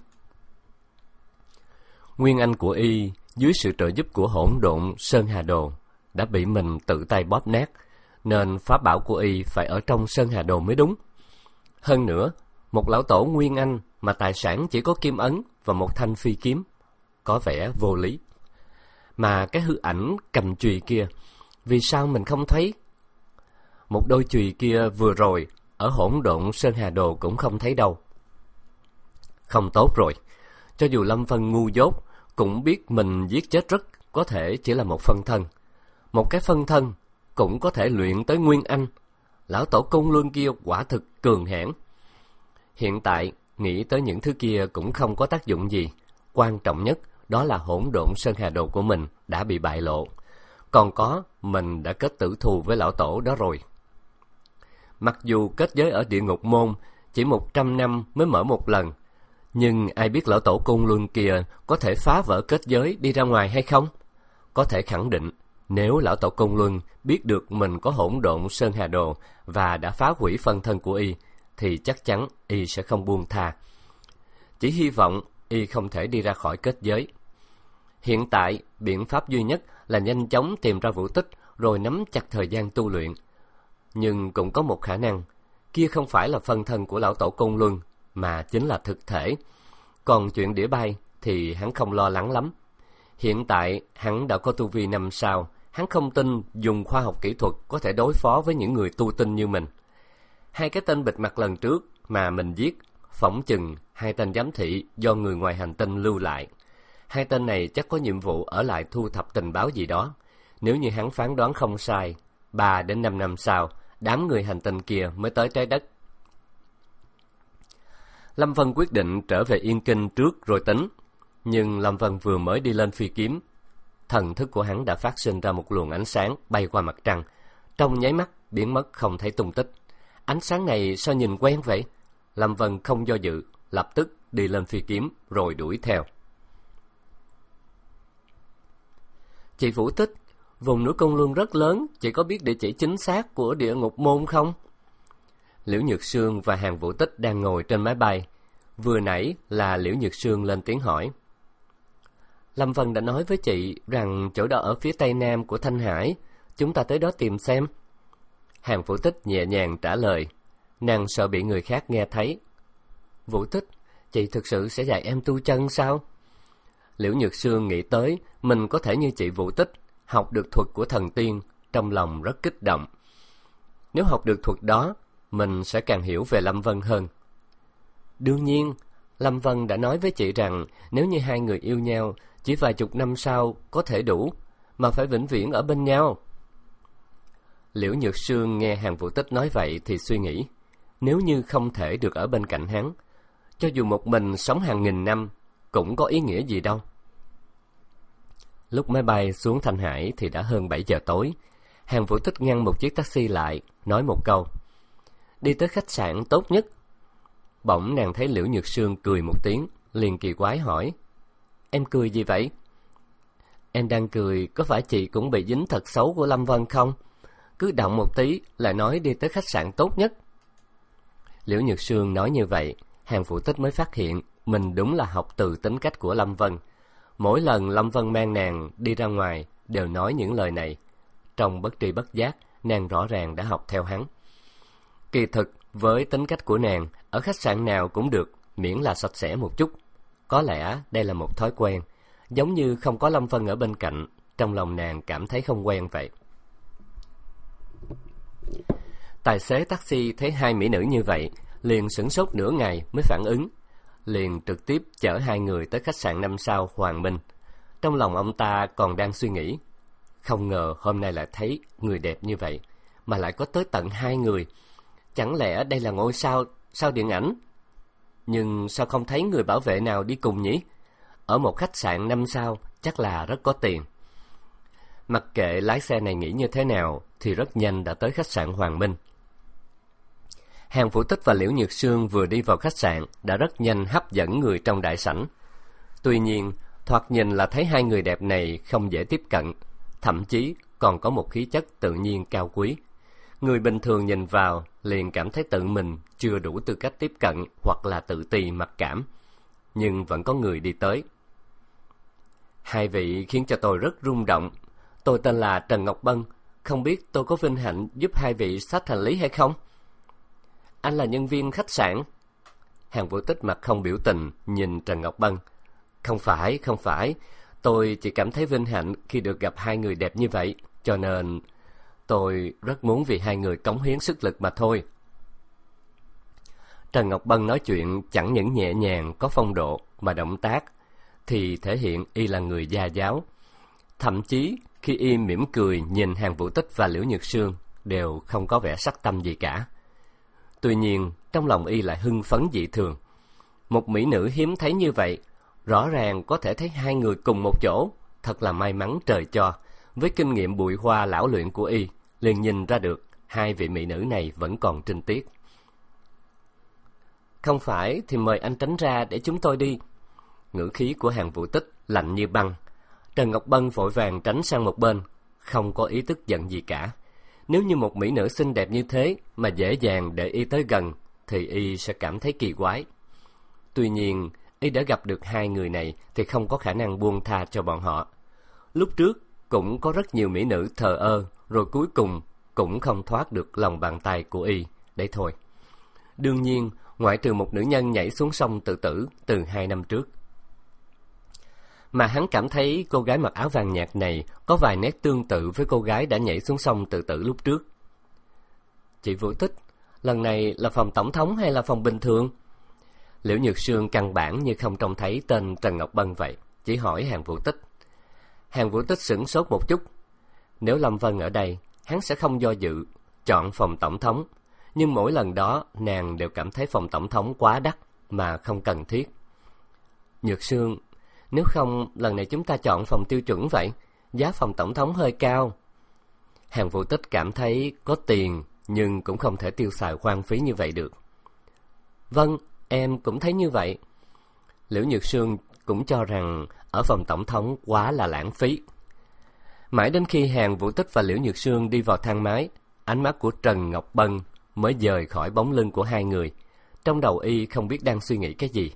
Nguyên Anh của y, dưới sự trợ giúp của hỗn độn Sơn Hà Đồ, đã bị mình tự tay bóp nát, nên pháp bảo của y phải ở trong Sơn Hà Đồ mới đúng. Hơn nữa, một lão tổ Nguyên Anh mà tài sản chỉ có kim ấn và một thanh phi kiếm, có vẻ vô lý. Mà cái hư ảnh cầm chùy kia, vì sao mình không thấy? Một đôi chùy kia vừa rồi ở hỗn độn Sơn Hà Đồ cũng không thấy đâu. Không tốt rồi, cho dù Lâm Vân ngu dốt cũng biết mình giết chết rất có thể chỉ là một phân thân. Một cái phân thân cũng có thể luyện tới Nguyên Anh. Lão tổ Côn Luân kia quả thực cường hãn. Hiện tại nghĩ tới những thứ kia cũng không có tác dụng gì. Quan trọng nhất đó là hỗn độn Sơn Hà Đồ của mình đã bị bại lộ. Còn có, mình đã kết tử thù với lão tổ đó rồi. Mặc dù kết giới ở địa ngục môn chỉ một trăm năm mới mở một lần, nhưng ai biết lão tổ Côn Luân kia có thể phá vỡ kết giới đi ra ngoài hay không? Có thể khẳng định, nếu lão tổ Côn Luân biết được mình có hỗn độn Sơn Hà Đồ và đã phá hủy phân thân của y, thì chắc chắn y sẽ không buông tha. Chỉ hy vọng y không thể đi ra khỏi kết giới. Hiện tại, biện pháp duy nhất là nhanh chóng tìm ra Vũ Tích rồi nắm chặt thời gian tu luyện. Nhưng cũng có một khả năng, kia không phải là phân thân của lão tổ Côn Luân, mà chính là thực thể. Còn chuyện đĩa bay thì hắn không lo lắng lắm. Hiện tại, hắn đã có tu vi năm sao, hắn không tin dùng khoa học kỹ thuật có thể đối phó với những người tu tinh như mình. Hai cái tên bịt mặt lần trước mà mình giết, phỏng chừng hai tên giám thị do người ngoài hành tinh lưu lại. Hai tên này chắc có nhiệm vụ ở lại thu thập tình báo gì đó. Nếu như hắn phán đoán không sai, ba đến năm năm sau, đám người hành tinh kia mới tới trái đất. Lâm Vân quyết định trở về Yên Kinh trước rồi tính. Nhưng Lâm Vân vừa mới đi lên phi kiếm, thần thức của hắn đã phát sinh ra một luồng ánh sáng bay qua mặt trăng, trong nháy mắt biến mất không thấy tung tích. Ánh sáng này sao nhìn quen vậy? Lâm Vân không do dự, lập tức đi lên phi kiếm rồi đuổi theo. Chị Vũ Tích, vùng núi Côn Luân rất lớn, chị có biết địa chỉ chính xác của địa ngục môn không? Liễu Nhược Sương và Hàng Vũ Tích đang ngồi trên máy bay. Vừa nãy là Liễu Nhược Sương lên tiếng hỏi. Lâm Vân đã nói với chị rằng chỗ đó ở phía tây nam của Thanh Hải, chúng ta tới đó tìm xem. Hàng Vũ Tích nhẹ nhàng trả lời, nàng sợ bị người khác nghe thấy. Vũ Tích, chị thực sự sẽ dạy em tu chân sao? Liễu Nhược Sương nghĩ tới mình có thể như chị Vũ Tích, học được thuật của thần tiên, trong lòng rất kích động. Nếu học được thuật đó, mình sẽ càng hiểu về Lâm Vân hơn. Đương nhiên, Lâm Vân đã nói với chị rằng nếu như hai người yêu nhau, chỉ vài chục năm sau có thể đủ, mà phải vĩnh viễn ở bên nhau. Liễu Nhược Sương nghe Hàn Vũ Tích nói vậy thì suy nghĩ, nếu như không thể được ở bên cạnh hắn, cho dù một mình sống hàng nghìn năm, cũng có ý nghĩa gì đâu. Lúc máy bay xuống Thanh Hải thì đã hơn bảy giờ tối. Hàn Vũ Tích ngăn một chiếc taxi lại, nói một câu, đi tới khách sạn tốt nhất. Bỗng nàng thấy Liễu Nhược Sương cười một tiếng, liền kỳ quái hỏi, em cười gì vậy? Em đang cười, có phải chị cũng bị dính thật xấu của Lâm Vân không? Cứ động một tí là nói đi tới khách sạn tốt nhất. Liễu Nhược Sương nói như vậy, Hàn Vũ Tích mới phát hiện mình đúng là học từ tính cách của Lâm Vân. Mỗi lần Lâm Vân mang nàng đi ra ngoài đều nói những lời này. Trong bất tri bất giác, nàng rõ ràng đã học theo hắn. Kỳ thực, với tính cách của nàng, ở khách sạn nào cũng được, miễn là sạch sẽ một chút. Có lẽ đây là một thói quen, giống như không có Lâm Vân ở bên cạnh, trong lòng nàng cảm thấy không quen vậy. Tài xế taxi thấy hai mỹ nữ như vậy, liền sửng sốt nửa ngày mới phản ứng, liền trực tiếp chở hai người tới khách sạn năm sao Hoàng Minh. Trong lòng ông ta còn đang suy nghĩ, không ngờ hôm nay lại thấy người đẹp như vậy, mà lại có tới tận hai người. Chẳng lẽ đây là ngôi sao, sao điện ảnh? Nhưng sao không thấy người bảo vệ nào đi cùng nhỉ? Ở một khách sạn năm sao chắc là rất có tiền. Mặc kệ lái xe này nghĩ như thế nào thì rất nhanh đã tới khách sạn Hoàng Minh. Hàn Vũ Tích và Liễu Nhược Sương vừa đi vào khách sạn đã rất nhanh hấp dẫn người trong đại sảnh. Tuy nhiên, thoạt nhìn là thấy hai người đẹp này không dễ tiếp cận, thậm chí còn có một khí chất tự nhiên cao quý. Người bình thường nhìn vào liền cảm thấy tự mình chưa đủ tư cách tiếp cận hoặc là tự ti mặc cảm. Nhưng vẫn có người đi tới. Hai vị khiến cho tôi rất rung động. Tôi tên là Trần Ngọc Bân, không biết tôi có vinh hạnh giúp hai vị xách hành lý hay không? Anh là nhân viên khách sạn? Hàn Vũ Tích mặt không biểu tình nhìn Trần Ngọc Bân. Không phải, không phải. Tôi chỉ cảm thấy vinh hạnh khi được gặp hai người đẹp như vậy, cho nên tôi rất muốn vì hai người cống hiến sức lực mà thôi. Trần Ngọc Bân nói chuyện chẳng những nhẹ nhàng, có phong độ, mà động tác thì thể hiện y là người gia giáo. Thậm chí khi y mỉm cười nhìn Hàn Vũ Tích và Liễu Nhược Sương đều không có vẻ sắc tâm gì cả. Tuy nhiên trong lòng y lại hưng phấn dị thường. Một mỹ nữ hiếm thấy như vậy, rõ ràng có thể thấy hai người cùng một chỗ, thật là may mắn trời cho. Với kinh nghiệm bụi hoa lão luyện của y, liền nhìn ra được hai vị mỹ nữ này vẫn còn trinh tiết. Không phải thì mời anh tránh ra để chúng tôi đi. Ngữ khí của Hàn Vũ Tích lạnh như băng. Trần Ngọc Bân vội vàng tránh sang một bên, không có ý tức giận gì cả. Nếu như một mỹ nữ xinh đẹp như thế mà dễ dàng để y tới gần, thì y sẽ cảm thấy kỳ quái. Tuy nhiên, y đã gặp được hai người này thì không có khả năng buông tha cho bọn họ. Lúc trước cũng có rất nhiều mỹ nữ thờ ơ, rồi cuối cùng cũng không thoát được lòng bàn tay của y, đấy thôi. Đương nhiên, ngoại trừ một nữ nhân nhảy xuống sông tự tử từ hai năm trước. Mà hắn cảm thấy cô gái mặc áo vàng nhạt này có vài nét tương tự với cô gái đã nhảy xuống sông tự tử lúc trước. Chị Vũ Tích, lần này là phòng tổng thống hay là phòng bình thường? Liễu Nhược Sương căn bản như không trông thấy tên Trần Ngọc Bân vậy, chỉ hỏi Hàn Vũ Tích. Hàn Vũ Tích sửng sốt một chút. Nếu Lâm Vân ở đây, hắn sẽ không do dự, chọn phòng tổng thống. Nhưng mỗi lần đó, nàng đều cảm thấy phòng tổng thống quá đắt mà không cần thiết. Nhược Sương, nếu không, lần này chúng ta chọn phòng tiêu chuẩn vậy. Giá phòng tổng thống hơi cao. Hàn Vũ Tích cảm thấy có tiền, nhưng cũng không thể tiêu xài hoang phí như vậy được. Vâng, em cũng thấy như vậy. Liễu Nhược Sương cũng cho rằng ở phòng tổng thống quá là lãng phí. Mãi đến khi Hàn Vũ Tích và Liễu Nhược Sương đi vào thang máy, ánh mắt của Trần Ngọc Bân mới dời khỏi bóng lưng của hai người. Trong đầu y không biết đang suy nghĩ cái gì.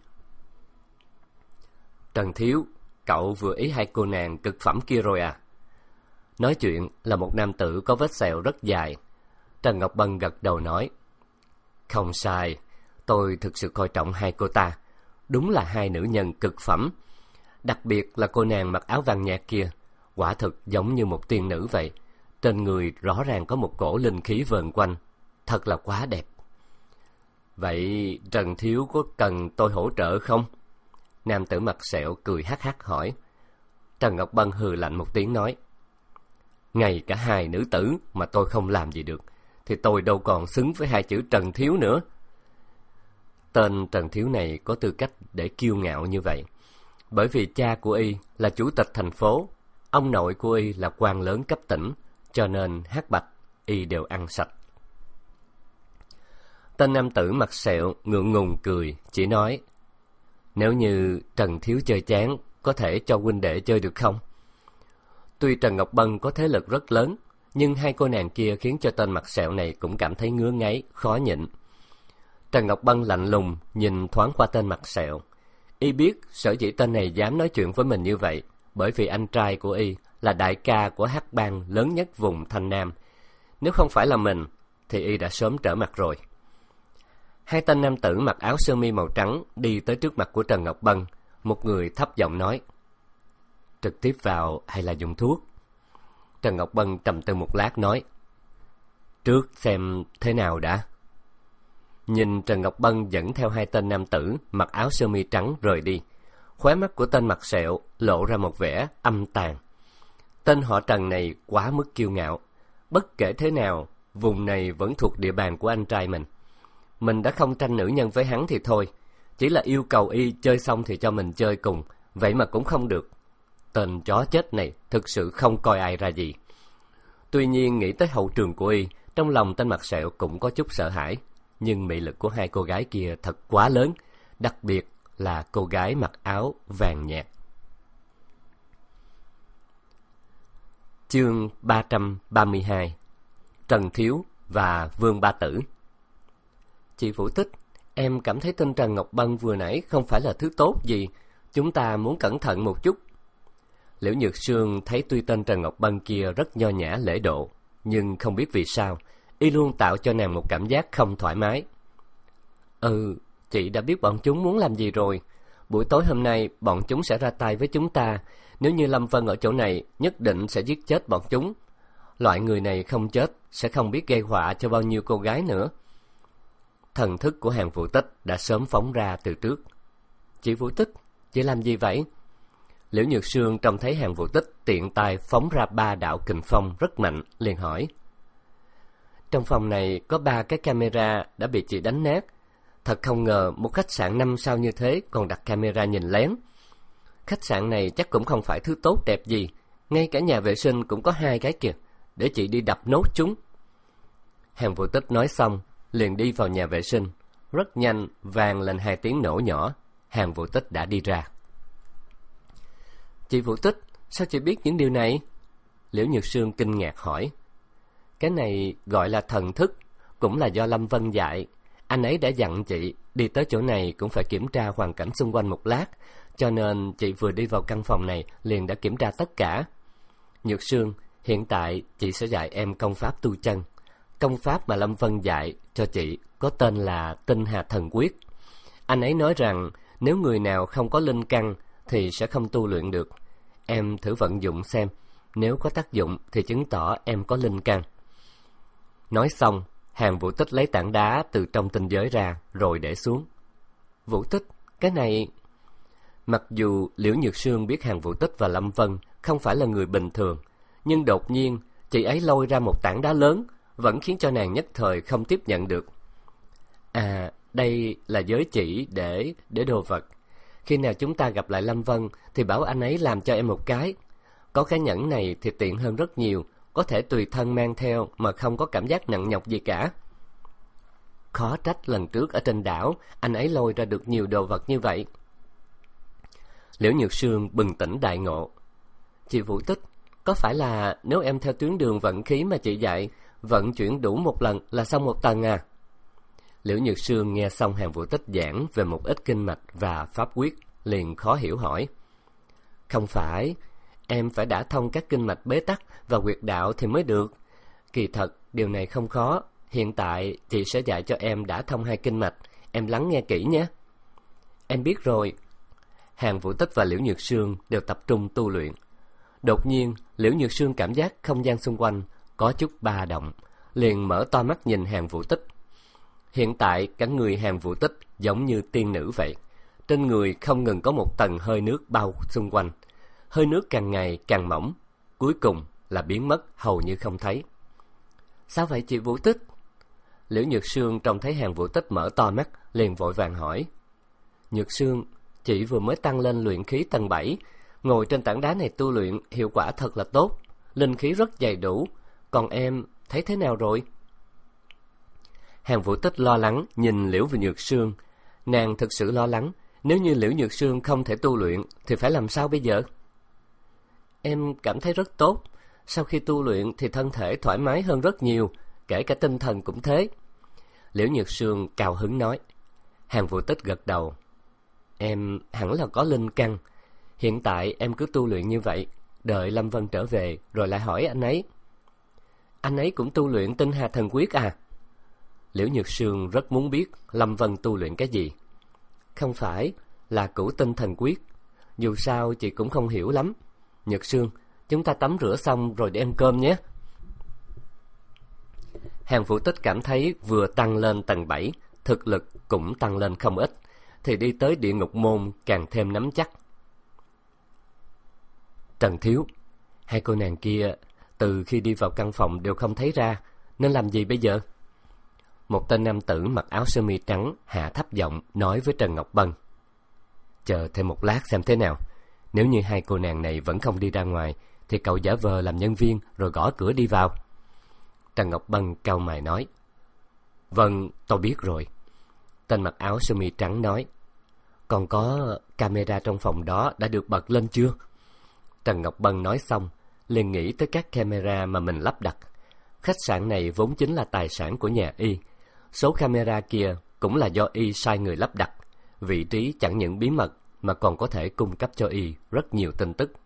Trần Thiếu, cậu vừa ý hai cô nàng cực phẩm kia rồi à? Nói chuyện là một nam tử có vết sẹo rất dài. Trần Ngọc Bân gật đầu nói, không sai, tôi thực sự coi trọng hai cô ta. Đúng là hai nữ nhân cực phẩm. Đặc biệt là cô nàng mặc áo vàng nhạt kia, quả thực giống như một tiên nữ vậy. Trên người rõ ràng có một cổ linh khí vờn quanh, thật là quá đẹp. Vậy Trần Thiếu có cần tôi hỗ trợ không? Nam tử mặt sẹo cười hắc hắc hỏi. Trần Ngọc Bân hừ lạnh một tiếng nói. Ngay cả hai nữ tử mà tôi không làm gì được, thì tôi đâu còn xứng với hai chữ Trần Thiếu nữa. Tên Trần Thiếu này có tư cách để kiêu ngạo như vậy, bởi vì cha của y là chủ tịch thành phố, ông nội của y là quan lớn cấp tỉnh, cho nên hắc bạch y đều ăn sạch. Tên nam tử mặt sẹo ngượng ngùng cười, chỉ nói: Nếu như Trần Thiếu chơi chán, có thể cho huynh đệ chơi được không? Tuy Trần Ngọc Bân có thế lực rất lớn, nhưng hai cô nàng kia khiến cho tên mặt sẹo này cũng cảm thấy ngứa ngáy, khó nhịn. Trần Ngọc Bân lạnh lùng nhìn thoáng qua tên mặt sẹo. Y biết sở dĩ tên này dám nói chuyện với mình như vậy, bởi vì anh trai của y là đại ca của hắc bang lớn nhất vùng Thanh Nam. Nếu không phải là mình, thì y đã sớm trở mặt rồi. Hai tên nam tử mặc áo sơ mi màu trắng đi tới trước mặt của Trần Ngọc Bân. Một người thấp giọng nói: Trực tiếp vào hay là dùng thuốc? Trần Ngọc Bân trầm tư một lát nói: Trước xem thế nào đã. Nhìn Trần Ngọc Bân dẫn theo hai tên nam tử mặc áo sơ mi trắng rời đi, khóe mắt của tên mặt sẹo lộ ra một vẻ âm tàn. Tên họ Trần này quá mức kiêu ngạo. Bất kể thế nào, vùng này vẫn thuộc địa bàn của anh trai mình. Mình đã không tranh nữ nhân với hắn thì thôi, chỉ là yêu cầu y chơi xong thì cho mình chơi cùng, vậy mà cũng không được. Tên chó chết này thực sự không coi ai ra gì. Tuy nhiên nghĩ tới hậu trường của y, trong lòng tên mặt sẹo cũng có chút sợ hãi. Nhưng mị lực của hai cô gái kia thật quá lớn, đặc biệt là cô gái mặc áo vàng nhạt. Chương ba trăm ba mươi hai. Trần Thiếu và Vương Ba Tử. Chị Vũ Tích, em cảm thấy tên Trần Ngọc Bân vừa nãy không phải là thứ tốt gì, chúng ta muốn cẩn thận một chút. Liễu Nhược Sương thấy tuy tên Trần Ngọc Bân kia rất nho nhã lễ độ, nhưng không biết vì sao y luôn tạo cho nàng một cảm giác không thoải mái. Ừ, chị đã biết bọn chúng muốn làm gì rồi. Buổi tối hôm nay bọn chúng sẽ ra tay với chúng ta. Nếu như Lâm Vân ở chỗ này, nhất định sẽ giết chết bọn chúng. Loại người này không chết sẽ không biết gây họa cho bao nhiêu cô gái nữa. Thần thức của Hàn Vũ Tích đã sớm phóng ra từ trước. Chị Vũ Tích, chị làm gì vậy? Liễu Nhược Sương trông thấy Hàn Vũ Tích tiện tay phóng ra ba đạo kình phong rất mạnh, liền hỏi. Trong phòng này có ba cái camera đã bị chị đánh nát. Thật không ngờ một khách sạn năm sao như thế còn đặt camera nhìn lén. Khách sạn này chắc cũng không phải thứ tốt đẹp gì. Ngay cả nhà vệ sinh cũng có hai cái kìa. Để chị đi đập nốt chúng. Hàn Vũ Tích nói xong, liền đi vào nhà vệ sinh. Rất nhanh vang lên hai tiếng nổ nhỏ. Hàn Vũ Tích đã đi ra. Chị Vũ Tích, sao chị biết những điều này? Liễu Nhược Sương kinh ngạc hỏi. Cái này gọi là thần thức, cũng là do Lâm Vân dạy. Anh ấy đã dặn chị đi tới chỗ này cũng phải kiểm tra hoàn cảnh xung quanh một lát, cho nên chị vừa đi vào căn phòng này liền đã kiểm tra tất cả. Nhược Sương, hiện tại chị sẽ dạy em công pháp tu chân. Công pháp mà Lâm Vân dạy cho chị có tên là Tinh Hà Thần Quyết. Anh ấy nói rằng nếu người nào không có linh căn thì sẽ không tu luyện được. Em thử vận dụng xem, nếu có tác dụng thì chứng tỏ em có linh căn. Nói xong, Hàn Vũ Tích lấy tảng đá từ trong tinh giới ra rồi để xuống. Vũ Tích, cái này... Mặc dù Liễu Nhược Sương biết Hàn Vũ Tích và Lâm Vân không phải là người bình thường, nhưng đột nhiên chị ấy lôi ra một tảng đá lớn vẫn khiến cho nàng nhất thời không tiếp nhận được. À, đây là giới chỉ để để đồ vật. Khi nào chúng ta gặp lại Lâm Vân thì bảo anh ấy làm cho em một cái. Có cái nhẫn này thì tiện hơn rất nhiều, có thể tùy thân mang theo mà không có cảm giác nặng nhọc gì cả. Khó trách lần trước ở trên đảo anh ấy lôi ra được nhiều đồ vật như vậy. Liễu Nhược Sương bừng tỉnh đại ngộ. Chị Vũ Tích, có phải là nếu em theo tuyến đường vận khí mà chị dạy, vận chuyển đủ một lần là xong một tầng à? Liễu Nhược Sương nghe xong Hàn Vũ Tích giảng về một ít kinh mạch và pháp quyết, liền khó hiểu hỏi. Không phải, em phải đả thông các kinh mạch bế tắc và huyệt đạo thì mới được. Kỳ thật, điều này không khó. Hiện tại, chị sẽ dạy cho em đả thông hai kinh mạch. Em lắng nghe kỹ nhé. Em biết rồi. Hàn Vũ Tích và Liễu Nhược Sương đều tập trung tu luyện. Đột nhiên, Liễu Nhược Sương cảm giác không gian xung quanh có chút ba động, liền mở to mắt nhìn Hàn Vũ Tích. Hiện tại cả người Hàn Vũ Tích giống như tiên nữ vậy. Trên người không ngừng có một tầng hơi nước bao xung quanh. Hơi nước càng ngày càng mỏng, cuối cùng là biến mất hầu như không thấy. Sao vậy chị Vũ Tích? Liễu Nhược Sương trông thấy Hàn Vũ Tích mở to mắt, liền vội vàng hỏi. Nhược Sương, chị vừa mới tăng lên luyện khí tầng bảy, ngồi trên tảng đá này tu luyện hiệu quả thật là tốt, linh khí rất đầy đủ, còn em thấy thế nào rồi? Hàn Vũ Tích lo lắng nhìn Liễu Nhược Sương, nàng thực sự lo lắng, nếu như Liễu Nhược Sương không thể tu luyện thì phải làm sao bây giờ? Em cảm thấy rất tốt, sau khi tu luyện thì thân thể thoải mái hơn rất nhiều, kể cả tinh thần cũng thế. Liễu Nhược Sương cao hứng nói. Hàn Vũ Tích gật đầu. Em hẳn là có linh căn, hiện tại em cứ tu luyện như vậy, đợi Lâm Vân trở về rồi lại hỏi anh ấy. Anh ấy cũng tu luyện Tinh Hà Thần Quyết à? Liễu Nhược Sương rất muốn biết Lâm Vân tu luyện cái gì. Không phải, là Cửu Tinh Thần Quyết. Dù sao chị cũng không hiểu lắm. Nhược Sương, chúng ta tắm rửa xong rồi đi ăn cơm nhé. Hàn Vũ Tích cảm thấy vừa tăng lên tầng bảy, thực lực cũng tăng lên không ít, thì đi tới địa ngục môn càng thêm nắm chắc. Trần Thiếu, hai cô nàng kia từ khi đi vào căn phòng đều không thấy ra, nên làm gì bây giờ? Một tên nam tử mặc áo sơ mi trắng hạ thấp giọng nói với Trần Ngọc Bân. Chờ thêm một lát xem thế nào. Nếu như hai cô nàng này vẫn không đi ra ngoài, thì cậu giả vờ làm nhân viên rồi gõ cửa đi vào. Trần Ngọc Bân cau mày nói. Vâng, tôi biết rồi. Tên mặc áo sơ mi trắng nói. Còn có camera trong phòng đó đã được bật lên chưa? Trần Ngọc Bân nói xong, liền nghĩ tới các camera mà mình lắp đặt. Khách sạn này vốn chính là tài sản của nhà Y. Số camera kia cũng là do Y sai người lắp đặt. Vị trí chẳng những bí mật mà còn có thể cung cấp cho Y rất nhiều tin tức.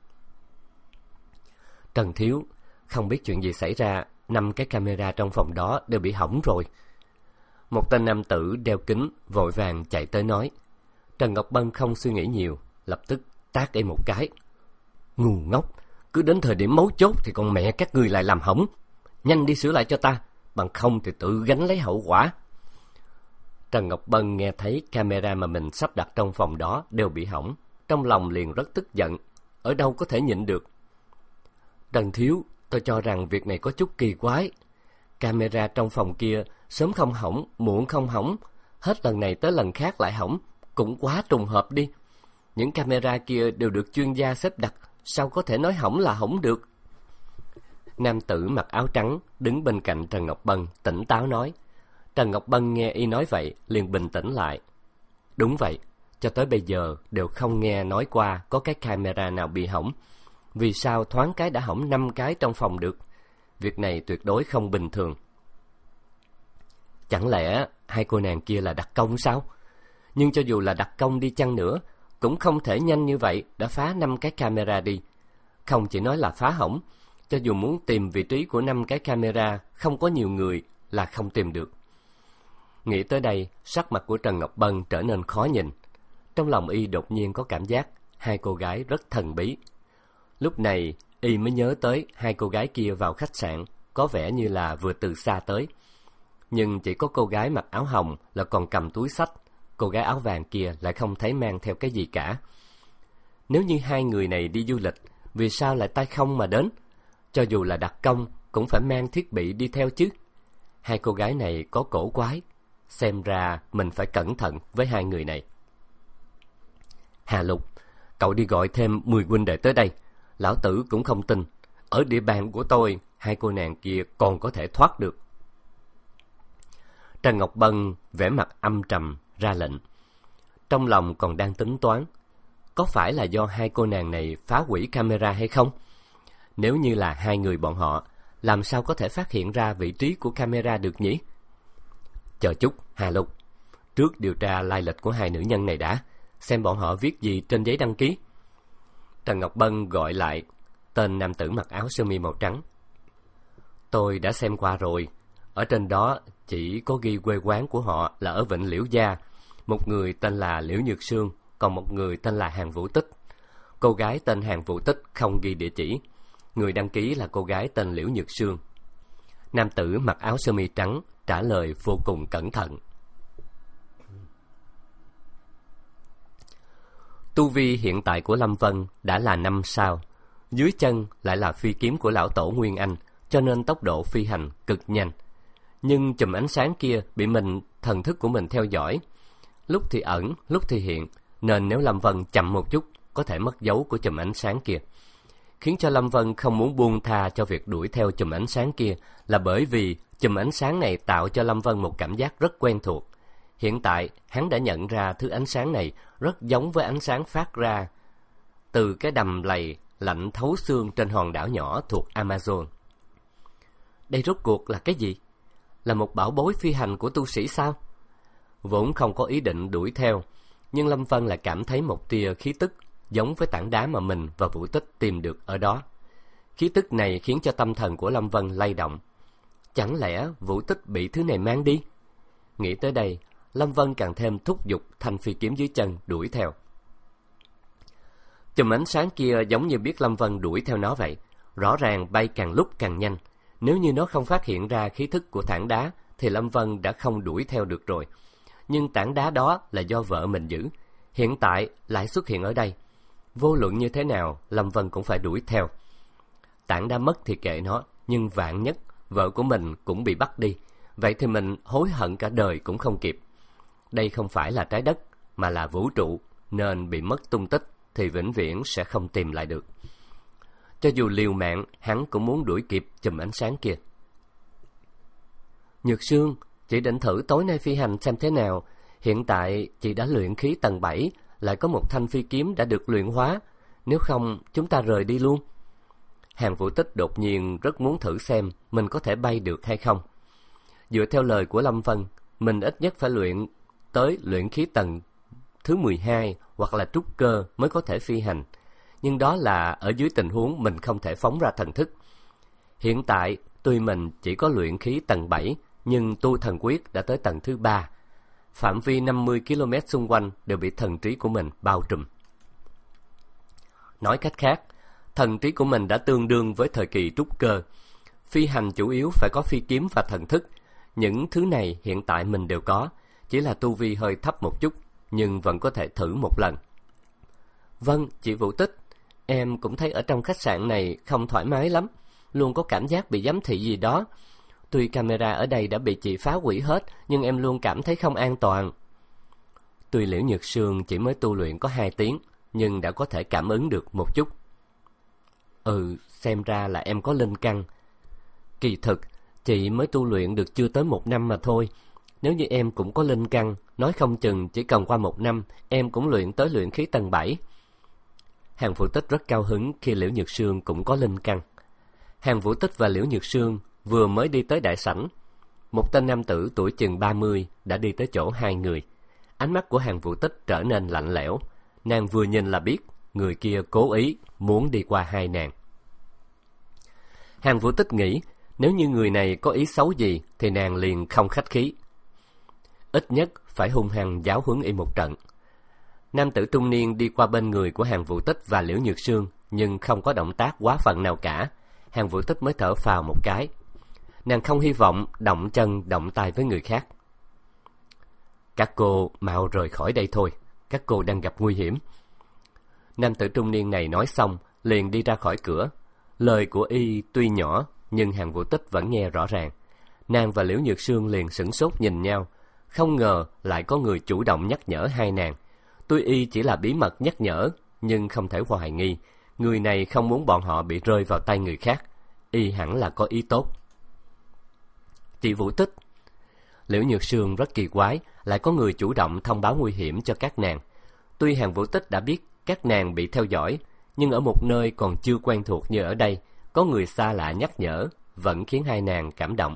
Trần Thiếu, không biết chuyện gì xảy ra, năm cái camera trong phòng đó đều bị hỏng rồi. Một tên nam tử đeo kính vội vàng chạy tới nói. Trần Ngọc Bân không suy nghĩ nhiều, lập tức tát Y một cái. Ngu ngốc, cứ đến thời điểm mấu chốt thì con mẹ các ngươi lại làm hỏng. Nhanh đi sửa lại cho ta, bằng không thì tự gánh lấy hậu quả. Trần Ngọc Bân nghe thấy camera mà mình sắp đặt trong phòng đó đều bị hỏng, trong lòng liền rất tức giận, ở đâu có thể nhịn được. Trần Thiếu, tôi cho rằng việc này có chút kỳ quái. Camera trong phòng kia sớm không hỏng, muộn không hỏng, hết lần này tới lần khác lại hỏng, cũng quá trùng hợp đi. Những camera kia đều được chuyên gia xếp đặt, sao có thể nói hỏng là hỏng được? Nam tử mặc áo trắng đứng bên cạnh Trần Ngọc Bân tỉnh táo nói. Trần Ngọc Bân nghe Y nói vậy liền bình tĩnh lại. Đúng vậy, cho tới bây giờ đều không nghe nói qua có cái camera nào bị hỏng. Vì sao thoáng cái đã hỏng năm cái trong phòng được? Việc này tuyệt đối không bình thường. Chẳng lẽ hai cô nàng kia là đặc công sao? Nhưng cho dù là đặc công đi chăng nữa, cũng không thể nhanh như vậy đã phá năm cái camera đi. Không chỉ nói là phá hỏng, cho dù muốn tìm vị trí của năm cái camera không có nhiều người là không tìm được. Nghĩ tới đây, sắc mặt của Trần Ngọc Bân trở nên khó nhìn. Trong lòng Y đột nhiên có cảm giác hai cô gái rất thần bí. Lúc này Y mới nhớ tới hai cô gái kia vào khách sạn có vẻ như là vừa từ xa tới. Nhưng chỉ có cô gái mặc áo hồng là còn cầm túi xách, cô gái áo vàng kia lại không thấy mang theo cái gì cả. Nếu như hai người này đi du lịch, vì sao lại tay không mà đến? Cho dù là đặc công cũng phải mang thiết bị đi theo chứ. Hai cô gái này có cổ quái, xem ra mình phải cẩn thận với hai người này. Hà Lục, cậu đi gọi thêm mười huynh đệ tới đây. Lão tử cũng không tin, ở địa bàn của tôi hai cô nàng kia còn có thể thoát được. Trần Ngọc Bân vẻ mặt âm trầm ra lệnh. Trong lòng còn đang tính toán, có phải là do hai cô nàng này phá hủy camera hay không? Nếu như là hai người bọn họ, làm sao có thể phát hiện ra vị trí của camera được nhỉ? Chờ chút, Hà Lục, trước điều tra lai lịch của hai nữ nhân này đã, xem bọn họ viết gì trên giấy đăng ký. Trần Ngọc Bân gọi lại tên nam tử mặc áo sơ mi màu trắng. Tôi đã xem qua rồi, ở trên đó chỉ có ghi quê quán của họ là ở Vịnh Liễu Gia. Một người tên là Liễu Nhược Sương, còn một người tên là Hàn Vũ Tích. Cô gái tên Hàn Vũ Tích không ghi địa chỉ, người đăng ký là cô gái tên Liễu Nhược Sương. Nam tử mặc áo sơ mi trắng trả lời vô cùng cẩn thận. Tu vi hiện tại của Lâm Vân đã là năm sao, dưới chân lại là phi kiếm của lão tổ Nguyên Anh, cho nên tốc độ phi hành cực nhanh. Nhưng chùm ánh sáng kia bị mình thần thức của mình theo dõi, lúc thì ẩn, lúc thì hiện, nên nếu Lâm Vân chậm một chút có thể mất dấu của chùm ánh sáng kia. Khiến cho Lâm Vân không muốn buông tha cho việc đuổi theo chùm ánh sáng kia là bởi vì chùm ánh sáng này tạo cho Lâm Vân một cảm giác rất quen thuộc. Hiện tại, hắn đã nhận ra thứ ánh sáng này rất giống với ánh sáng phát ra từ cái đầm lầy lạnh thấu xương trên hòn đảo nhỏ thuộc Amazon. Đây rốt cuộc là cái gì? Là một bảo bối phi hành của tu sĩ sao? Vốn không có ý định đuổi theo, nhưng Lâm Vân lại cảm thấy một tia khí tức giống với tảng đá mà mình và Vũ Tích tìm được ở đó. Khí tức này khiến cho tâm thần của Lâm Vân lay động. Chẳng lẽ Vũ Tích bị thứ này mang đi? Nghĩ tới đây, Lâm Vân càng thêm thúc giục thanh phi kiếm dưới chân đuổi theo. Chùm ánh sáng kia giống như biết Lâm Vân đuổi theo nó vậy, rõ ràng bay càng lúc càng nhanh. Nếu như nó không phát hiện ra khí thức của tảng đá thì Lâm Vân đã không đuổi theo được rồi. Nhưng tảng đá đó là do vợ mình giữ, hiện tại lại xuất hiện ở đây. Vô luận như thế nào, Lâm Vân cũng phải đuổi theo. Tảng đá mất thì kệ nó, nhưng vạn nhất vợ của mình cũng bị bắt đi, vậy thì mình hối hận cả đời cũng không kịp. Đây không phải là trái đất, mà là vũ trụ, nên bị mất tung tích thì vĩnh viễn sẽ không tìm lại được. Cho dù liều mạng, hắn cũng muốn đuổi kịp chùm ánh sáng kia. Nhược Sương, chị định thử tối nay phi hành xem thế nào. Hiện tại chị đã luyện khí tầng bảy, lại có một thanh phi kiếm đã được luyện hóa. Nếu không, chúng ta rời đi luôn. Hàng Vũ Tích đột nhiên rất muốn thử xem mình có thể bay được hay không. Dựa theo lời của Lâm Vân, mình ít nhất phải luyện tới luyện khí tầng thứ mười hai hoặc là trúc cơ mới có thể phi hành. Nhưng đó là ở dưới tình huống mình không thể phóng ra thần thức. Hiện tại, tuy mình chỉ có luyện khí tầng bảy, nhưng tu thần quyết đã tới tầng thứ ba. Phạm vi năm mươi ki lô mét xung quanh đều bị thần trí của mình bao trùm. Nói cách khác, thần trí của mình đã tương đương với thời kỳ trúc cơ. Phi hành chủ yếu phải có phi kiếm và thần thức. Những thứ này hiện tại mình đều có, chỉ là tu vi hơi thấp một chút, nhưng vẫn có thể thử một lần. Vâng, chị Vũ Tích, em cũng thấy ở trong khách sạn này không thoải mái lắm, luôn có cảm giác bị giám thị gì đó. Tuy camera ở đây đã bị chị phá hủy hết, nhưng em luôn cảm thấy không an toàn. Tuy Liễu Nhược Sương chỉ mới tu luyện có hai tiếng, nhưng đã có thể cảm ứng được một chút. Ừ, xem ra là em có linh căn. Kỳ thực, chị mới tu luyện được chưa tới một năm mà thôi. Nếu như em cũng có linh căn, nói không chừng chỉ cần qua một năm, em cũng luyện tới luyện khí tầng bảy. Hàng Vũ Tích rất cao hứng khi Liễu Nhược Sương cũng có linh căn. Hàng Vũ Tích và Liễu Nhược Sương vừa mới đi tới đại sảnh. Một tên nam tử tuổi chừng ba mươi đã đi tới chỗ hai người. Ánh mắt của Hàng Vũ Tích trở nên lạnh lẽo. Nàng vừa nhìn là biết người kia cố ý muốn đi qua hai nàng. Hàng Vũ Tích nghĩ nếu như người này có ý xấu gì thì nàng liền không khách khí. Ít nhất phải hung hăng giáo huấn y một trận. Nam tử trung niên đi qua bên người của Hàng Vũ Tích và Liễu Nhược Sương, nhưng không có động tác quá phận nào cả. Hàng Vũ Tích mới thở phào một cái. Nàng không hy vọng động chân động tay với người khác. Các cô mau rời khỏi đây thôi, các cô đang gặp nguy hiểm. Nam tử trung niên này nói xong, liền đi ra khỏi cửa. Lời của y tuy nhỏ, nhưng Hàng Vũ Tích vẫn nghe rõ ràng. Nàng và Liễu Nhược Sương liền sửng sốt nhìn nhau. Không ngờ lại có người chủ động nhắc nhở hai nàng. Tuy y chỉ là bí mật nhắc nhở, nhưng không thể hoài nghi. Người này không muốn bọn họ bị rơi vào tay người khác. Y hẳn là có ý tốt. Chị Vũ Tích. Liễu Nhược Sương rất kỳ quái, lại có người chủ động thông báo nguy hiểm cho các nàng. Tuy Hàng Vũ Tích đã biết các nàng bị theo dõi, nhưng ở một nơi còn chưa quen thuộc như ở đây, có người xa lạ nhắc nhở, vẫn khiến hai nàng cảm động.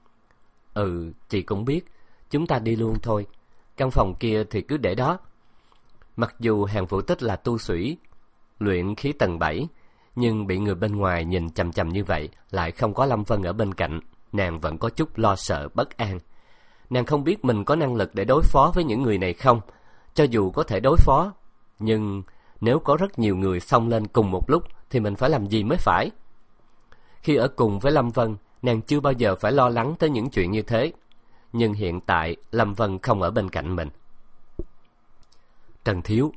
Ừ, chị cũng biết, chúng ta đi luôn thôi. Căn phòng kia thì cứ để đó. Mặc dù Hàng Vũ Tích là tu sĩ, luyện khí tầng bảy, nhưng bị người bên ngoài nhìn chằm chằm như vậy, lại không có Lâm Vân ở bên cạnh, nàng vẫn có chút lo sợ bất an. Nàng không biết mình có năng lực để đối phó với những người này không. Cho dù có thể đối phó, nhưng nếu có rất nhiều người xông lên cùng một lúc thì mình phải làm gì mới phải. Khi ở cùng với Lâm Vân, nàng chưa bao giờ phải lo lắng tới những chuyện như thế. Nhưng hiện tại Lâm Vân không ở bên cạnh mình. Trần Thiếu,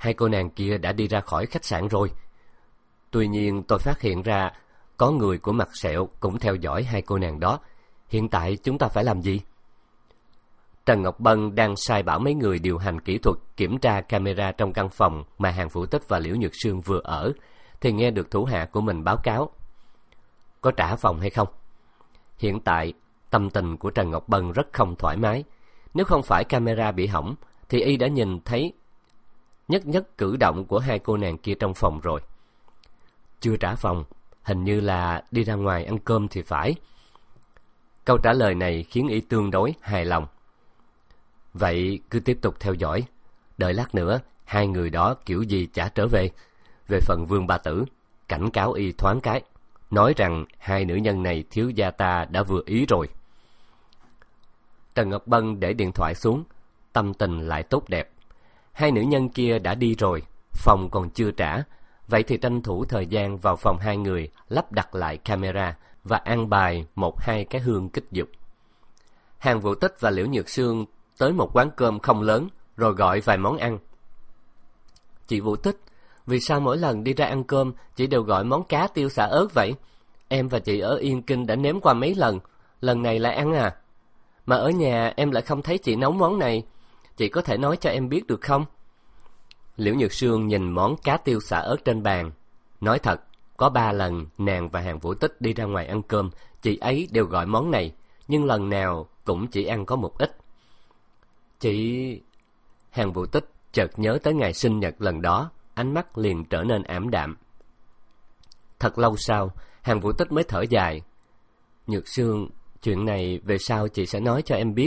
hai cô nàng kia đã đi ra khỏi khách sạn rồi. Tuy nhiên tôi phát hiện ra có người của mặt sẹo cũng theo dõi hai cô nàng đó. Hiện tại chúng ta phải làm gì? Trần Ngọc Bân đang sai bảo mấy người điều hành kỹ thuật kiểm tra camera trong căn phòng mà Hàn Vũ Tích và Liễu Nhược Sương vừa ở, thì nghe được thủ hạ của mình báo cáo. Có trả phòng hay không? Hiện tại, tâm tình của Trần Ngọc Bân rất không thoải mái. Nếu không phải camera bị hỏng, thì y đã nhìn thấy nhất nhất cử động của hai cô nàng kia trong phòng rồi. Chưa trả phòng, hình như là đi ra ngoài ăn cơm thì phải. Câu trả lời này khiến y tương đối hài lòng. Vậy cứ tiếp tục theo dõi, đợi lát nữa hai người đó kiểu gì chả trở về. Về phần Vương Ba Tử, cảnh cáo y thoáng cái, nói rằng hai nữ nhân này thiếu gia ta đã vừa ý rồi. Trần Ngọc Bân để điện thoại xuống, tâm tình lại tốt đẹp. Hai nữ nhân kia đã đi rồi, phòng còn chưa trả, vậy thì tranh thủ thời gian vào phòng hai người lắp đặt lại camera và an bài một hai cái hương kích dục. Hàn Vũ Tích và Liễu Nhược Sương tới một quán cơm không lớn rồi gọi vài món ăn. Chị Vũ Tích, vì sao mỗi lần đi ra ăn cơm chị đều gọi món cá tiêu xả ớt vậy? Em và chị ở Yên Kinh đã nếm qua mấy lần, lần này lại ăn à? Mà ở nhà em lại không thấy chị nấu món này, chị có thể nói cho em biết được không? Liễu Nhược Sương nhìn món cá tiêu xả ớt trên bàn, nói thật, có ba lần nàng và Hàn Vũ Tích đi ra ngoài ăn cơm, chị ấy đều gọi món này, nhưng lần nào cũng chỉ ăn có một ít. Chị... Hàn Vũ Tích chợt nhớ tới ngày sinh nhật lần đó, ánh mắt liền trở nên ảm đạm. Thật lâu sau, Hàn Vũ Tích mới thở dài. Nhược Sương, chuyện này về sau chị sẽ nói cho em biết.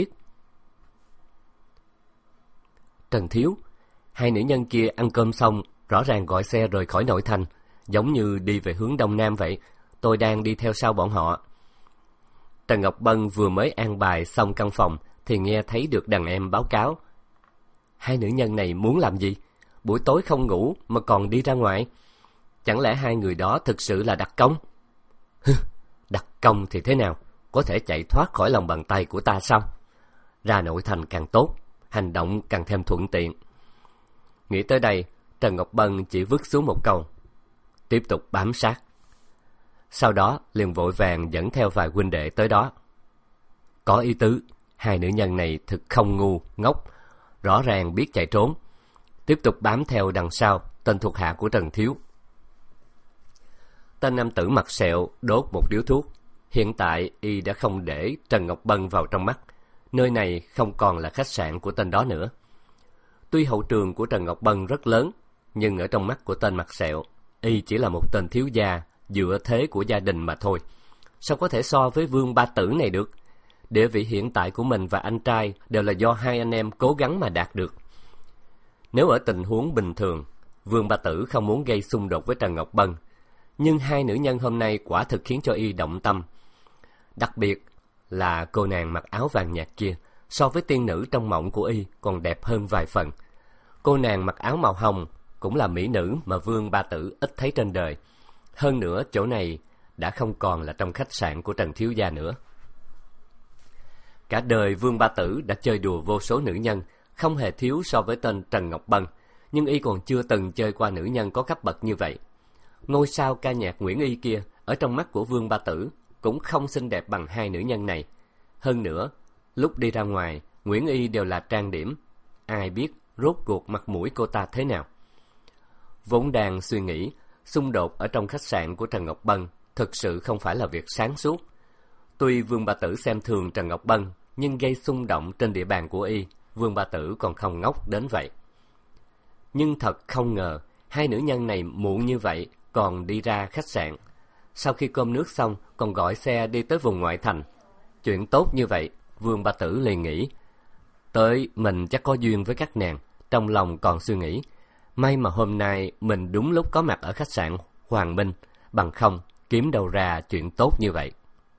Trần Thiếu, hai nữ nhân kia ăn cơm xong, rõ ràng gọi xe rời khỏi nội thành, giống như đi về hướng đông nam vậy. Tôi đang đi theo sau bọn họ. Trần Ngọc Bân vừa mới an bài xong căn phòng, thì nghe thấy được đàn em báo cáo. Hai nữ nhân này muốn làm gì? Buổi tối không ngủ mà còn đi ra ngoài. Chẳng lẽ hai người đó thực sự là đặc công? Đặc công thì thế nào? Có thể chạy thoát khỏi lòng bàn tay của ta sao? Ra nội thành càng tốt, hành động càng thêm thuận tiện. Nghĩ tới đây, Trần Ngọc Bân chỉ vứt xuống một câu: tiếp tục bám sát. Sau đó liền vội vàng dẫn theo vài huynh đệ tới đó. Có ý tứ, hai nữ nhân này thực không ngu, ngốc, rõ ràng biết chạy trốn. Tiếp tục bám theo đằng sau tên thuộc hạ của Trần Thiếu. Tên nam tử mặt sẹo đốt một điếu thuốc. Hiện tại y đã không để Trần Ngọc Bân vào trong mắt. Nơi này không còn là khách sạn của tên đó nữa. Tuy hậu trường của Trần Ngọc Bân rất lớn, nhưng ở trong mắt của tên mặt sẹo, y chỉ là một tên thiếu gia dựa thế của gia đình mà thôi. Sao có thể so với Vương Ba Tử này được? Địa vị hiện tại của mình và anh trai đều là do hai anh em cố gắng mà đạt được. Nếu ở tình huống bình thường, Vương Ba Tử không muốn gây xung đột với Trần Ngọc Bân, nhưng hai nữ nhân hôm nay quả thực khiến cho y động tâm. Đặc biệt là cô nàng mặc áo vàng nhạt kia, so với tiên nữ trong mộng của y còn đẹp hơn vài phần. Cô nàng mặc áo màu hồng cũng là mỹ nữ mà Vương Ba Tử ít thấy trên đời. Hơn nữa, chỗ này đã không còn là trong khách sạn của Trần thiếu gia nữa. Cả đời Vương Ba Tử đã chơi đùa vô số nữ nhân, không hề thiếu so với tên Trần Ngọc Bân, nhưng y còn chưa từng chơi qua nữ nhân có cấp bậc như vậy. Ngôi sao ca nhạc Nguyễn Y kia, ở trong mắt của Vương Ba Tử, cũng không xinh đẹp bằng hai nữ nhân này. Hơn nữa, lúc đi ra ngoài, Nguyễn Y đều là trang điểm. Ai biết rốt cuộc mặt mũi cô ta thế nào? Vốn đang suy nghĩ, xung đột ở trong khách sạn của Trần Ngọc Bân thực sự không phải là việc sáng suốt. Tuy Vương Ba Tử xem thường Trần Ngọc Bân, nhưng gây xung động trên địa bàn của y, Vương Ba Tử còn không ngốc đến vậy. Nhưng thật không ngờ, hai nữ nhân này muộn như vậy còn đi ra khách sạn. Sau khi cơm nước xong, còn gọi xe đi tới vùng ngoại thành. Chuyện tốt như vậy, Vương Ba Tử liền nghĩ. Tới mình chắc có duyên với các nàng, trong lòng còn suy nghĩ. May mà hôm nay mình đúng lúc có mặt ở khách sạn Hoàng Minh, bằng không kiếm đâu ra chuyện tốt như vậy.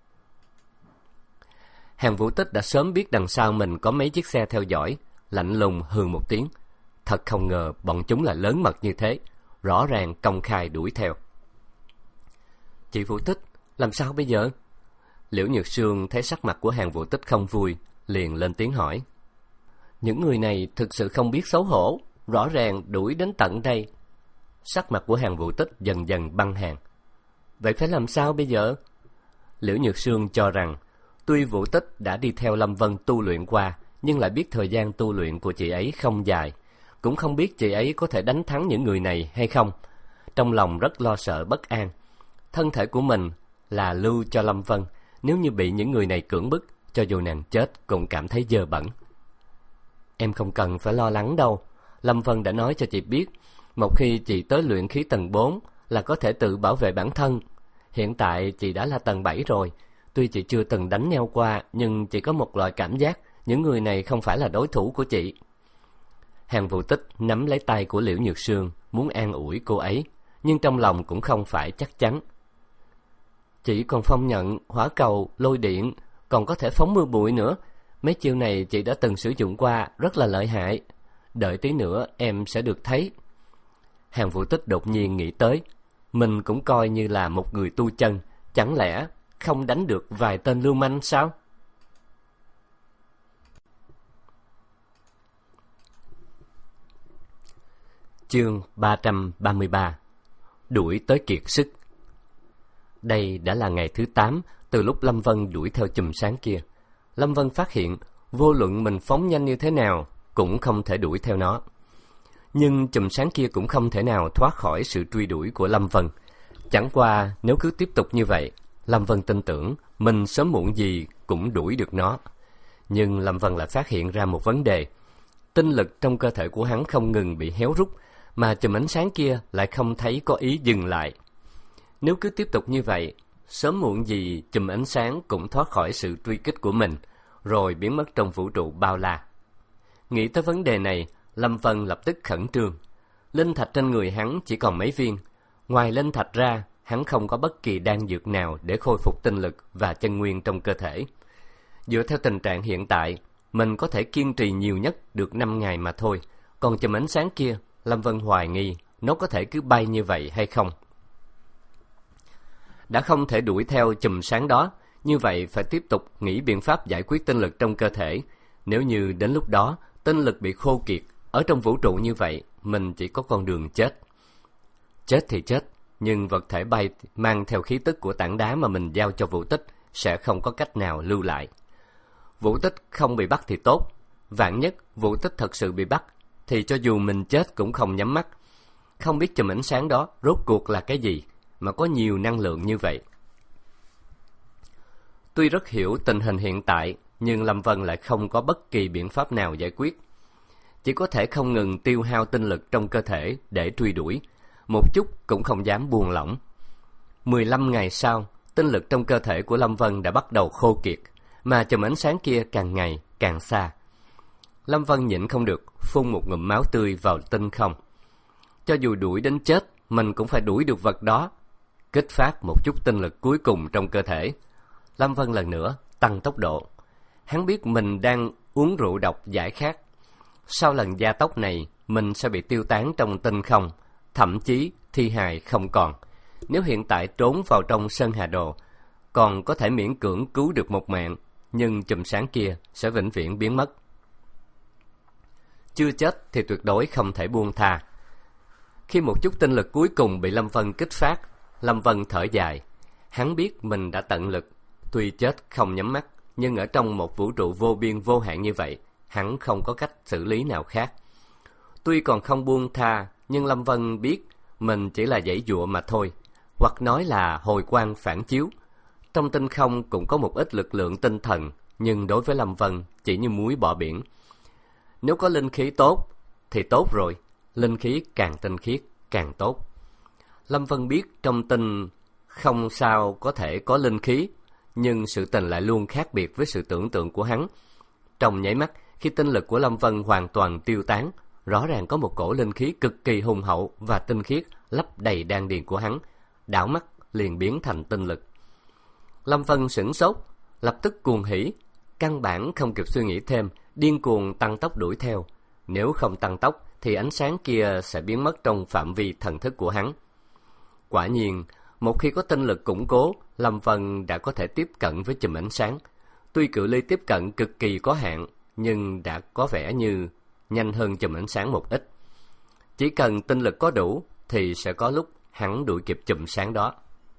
Hàn Vũ Tích đã sớm biết đằng sau mình có mấy chiếc xe theo dõi, lạnh lùng hừ một tiếng. Thật không ngờ bọn chúng là lớn mật như thế, rõ ràng công khai đuổi theo. Chị Vũ Tích, làm sao bây giờ? Liễu Nhược Sương thấy sắc mặt của Hàn Vũ Tích không vui, liền lên tiếng hỏi. Những người này thực sự không biết xấu hổ, rõ ràng đuổi đến tận đây. Sắc mặt của Hàn Vũ Tích dần dần băng hàn. Vậy phải làm sao bây giờ? Liễu Nhược Sương cho rằng, tuy Vũ Tích đã đi theo Lâm Vân tu luyện qua, nhưng lại biết thời gian tu luyện của chị ấy không dài, cũng không biết chị ấy có thể đánh thắng những người này hay không. Trong lòng rất lo sợ bất an. Thân thể của mình là lưu cho Lâm Vân, nếu như bị những người này cưỡng bức, cho dù nàng chết cũng cảm thấy dơ bẩn. Em không cần phải lo lắng đâu. Lâm Vân đã nói cho chị biết, một khi chị tới luyện khí tầng bốn là có thể tự bảo vệ bản thân. Hiện tại chị đã là tầng bảy rồi. Tuy chị chưa từng đánh nhau qua, nhưng chị có một loại cảm giác những người này không phải là đối thủ của chị. Hàn Vũ Tích nắm lấy tay của Liễu Nhược Sương, muốn an ủi cô ấy, nhưng trong lòng cũng không phải chắc chắn. Chị còn phong nhận, hỏa cầu, lôi điện, còn có thể phóng mưa bụi nữa. Mấy chiêu này chị đã từng sử dụng qua, rất là lợi hại. Đợi tí nữa em sẽ được thấy. Hàn Vũ Tích đột nhiên nghĩ tới, mình cũng coi như là một người tu chân, chẳng lẽ không đánh được vài tên lưu manh sao? Chương ba trăm ba mươi ba. Đuổi tới kiệt sức. Đây đã là ngày thứ tám từ lúc Lâm Vân đuổi theo chùm sáng kia. Lâm Vân phát hiện, vô luận mình phóng nhanh như thế nào, cũng không thể đuổi theo nó. Nhưng chùm sáng kia cũng không thể nào thoát khỏi sự truy đuổi của Lâm Vân. Chẳng qua, nếu cứ tiếp tục như vậy, Lâm Vân tin tưởng mình sớm muộn gì cũng đuổi được nó. Nhưng Lâm Vân lại phát hiện ra một vấn đề. Tinh lực trong cơ thể của hắn không ngừng bị héo rút, mà chùm ánh sáng kia lại không thấy có ý dừng lại. Nếu cứ tiếp tục như vậy, sớm muộn gì chùm ánh sáng cũng thoát khỏi sự truy kích của mình, rồi biến mất trong vũ trụ bao la. Nghĩ tới vấn đề này, Lâm Vân lập tức khẩn trương. Linh thạch trên người hắn chỉ còn mấy viên. Ngoài linh thạch ra, hắn không có bất kỳ đan dược nào để khôi phục tinh lực và chân nguyên trong cơ thể. Dựa theo tình trạng hiện tại, mình có thể kiên trì nhiều nhất được năm ngày mà thôi. Còn chùm ánh sáng kia, Lâm Vân hoài nghi nó có thể cứ bay như vậy hay không. Đã không thể đuổi theo chùm sáng đó, như vậy phải tiếp tục nghĩ biện pháp giải quyết tinh lực trong cơ thể. Nếu như đến lúc đó tinh lực bị khô kiệt, ở trong vũ trụ như vậy, mình chỉ có con đường chết. Chết thì chết, nhưng vật thể bay mang theo khí tức của tảng đá mà mình giao cho Vũ Tích sẽ không có cách nào lưu lại. Vũ Tích không bị bắt thì tốt, vạn nhất Vũ Tích thật sự bị bắt, thì cho dù mình chết cũng không nhắm mắt. Không biết chùm ánh sáng đó rốt cuộc là cái gì mà có nhiều năng lượng như vậy. Tuy rất hiểu tình hình hiện tại, nhưng Lâm Vân lại không có bất kỳ biện pháp nào giải quyết. Chỉ có thể không ngừng tiêu hao tinh lực trong cơ thể để truy đuổi, một chút cũng không dám buông lỏng. mười lăm ngày sau, tinh lực trong cơ thể của Lâm Vân đã bắt đầu khô kiệt, mà chùm ánh sáng kia càng ngày càng xa. Lâm Vân nhịn không được, phun một ngụm máu tươi vào tinh không. Cho dù đuổi đến chết, mình cũng phải đuổi được vật đó. Kích phát một chút tinh lực cuối cùng trong cơ thể, Lâm Vân lần nữa tăng tốc độ. Hắn biết mình đang uống rượu độc giải khát. Sau lần gia tốc này, mình sẽ bị tiêu tán trong tinh không, thậm chí thi hài không còn. Nếu hiện tại trốn vào trong Sơn Hà Đồ, còn có thể miễn cưỡng cứu được một mạng, nhưng chùm sáng kia sẽ vĩnh viễn biến mất. Chưa chết thì tuyệt đối không thể buông tha. Khi một chút tinh lực cuối cùng bị Lâm Vân kích phát, Lâm Vân thở dài. Hắn biết mình đã tận lực, tuy chết không nhắm mắt, nhưng ở trong một vũ trụ vô biên vô hạn như vậy, hắn không có cách xử lý nào khác. Tuy còn không buông tha, nhưng Lâm Vân biết mình chỉ là giãy giụa mà thôi, hoặc nói là hồi quang phản chiếu. Trong tinh không cũng có một ít lực lượng tinh thần, nhưng đối với Lâm Vân chỉ như muối bỏ biển. Nếu có linh khí tốt thì tốt rồi, linh khí càng tinh khiết càng tốt. Lâm Vân biết trong tinh không sao có thể có linh khí, nhưng sự tình lại luôn khác biệt với sự tưởng tượng của hắn. Trong nháy mắt, khi tinh lực của Lâm Vân hoàn toàn tiêu tán, rõ ràng có một cổ linh khí cực kỳ hùng hậu và tinh khiết lấp đầy đan điền của hắn, đảo mắt liền biến thành tinh lực. Lâm Vân sửng sốt, lập tức cuồng hỉ, căn bản không kịp suy nghĩ thêm, điên cuồng tăng tốc đuổi theo. Nếu không tăng tốc thì ánh sáng kia sẽ biến mất trong phạm vi thần thức của hắn. Quả nhiên, một khi có tinh lực củng cố, Lâm Vân đã có thể tiếp cận với chùm ánh sáng. Tuy cự ly tiếp cận cực kỳ có hạn, nhưng đã có vẻ như nhanh hơn chùm ánh sáng một ít. Chỉ cần tinh lực có đủ thì sẽ có lúc hắn đuổi kịp chùm sáng đó.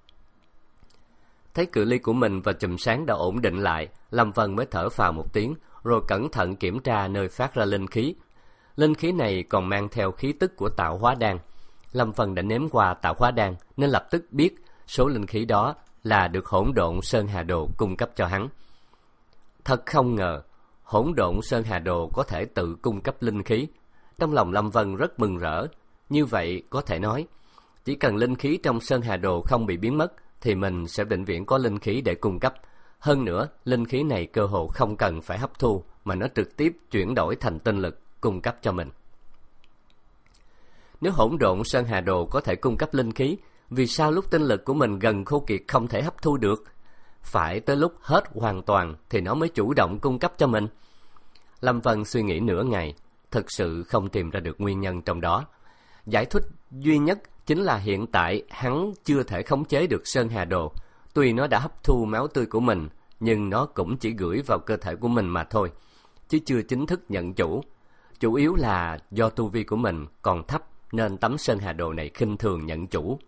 Thấy cự ly của mình và chùm sáng đã ổn định lại, Lâm Vân mới thở phào một tiếng, rồi cẩn thận kiểm tra nơi phát ra linh khí. Linh khí này còn mang theo khí tức của tạo hóa đan. Lâm Vân đã nếm qua tạo hóa đan nên lập tức biết số linh khí đó là được hỗn độn Sơn Hà Đồ cung cấp cho hắn. Thật không ngờ, hỗn độn Sơn Hà Đồ có thể tự cung cấp linh khí. Trong lòng Lâm Vân rất mừng rỡ. Như vậy có thể nói, chỉ cần linh khí trong Sơn Hà Đồ không bị biến mất thì mình sẽ vĩnh viễn có linh khí để cung cấp. Hơn nữa, linh khí này cơ hồ không cần phải hấp thu mà nó trực tiếp chuyển đổi thành tinh lực cung cấp cho mình. Nếu hỗn độn Sơn Hà Đồ có thể cung cấp linh khí, vì sao lúc tinh lực của mình gần khô kiệt không thể hấp thu được? Phải tới lúc hết hoàn toàn thì nó mới chủ động cung cấp cho mình. Lâm Vân suy nghĩ nửa ngày, thực sự không tìm ra được nguyên nhân trong đó. Giải thích duy nhất chính là hiện tại hắn chưa thể khống chế được Sơn Hà Đồ. Tuy nó đã hấp thu máu tươi của mình, nhưng nó cũng chỉ gửi vào cơ thể của mình mà thôi, chứ chưa chính thức nhận chủ. Chủ yếu là do tu vi của mình còn thấp nên tấm Sơn Hà Đồ này khinh thường nhận chủ.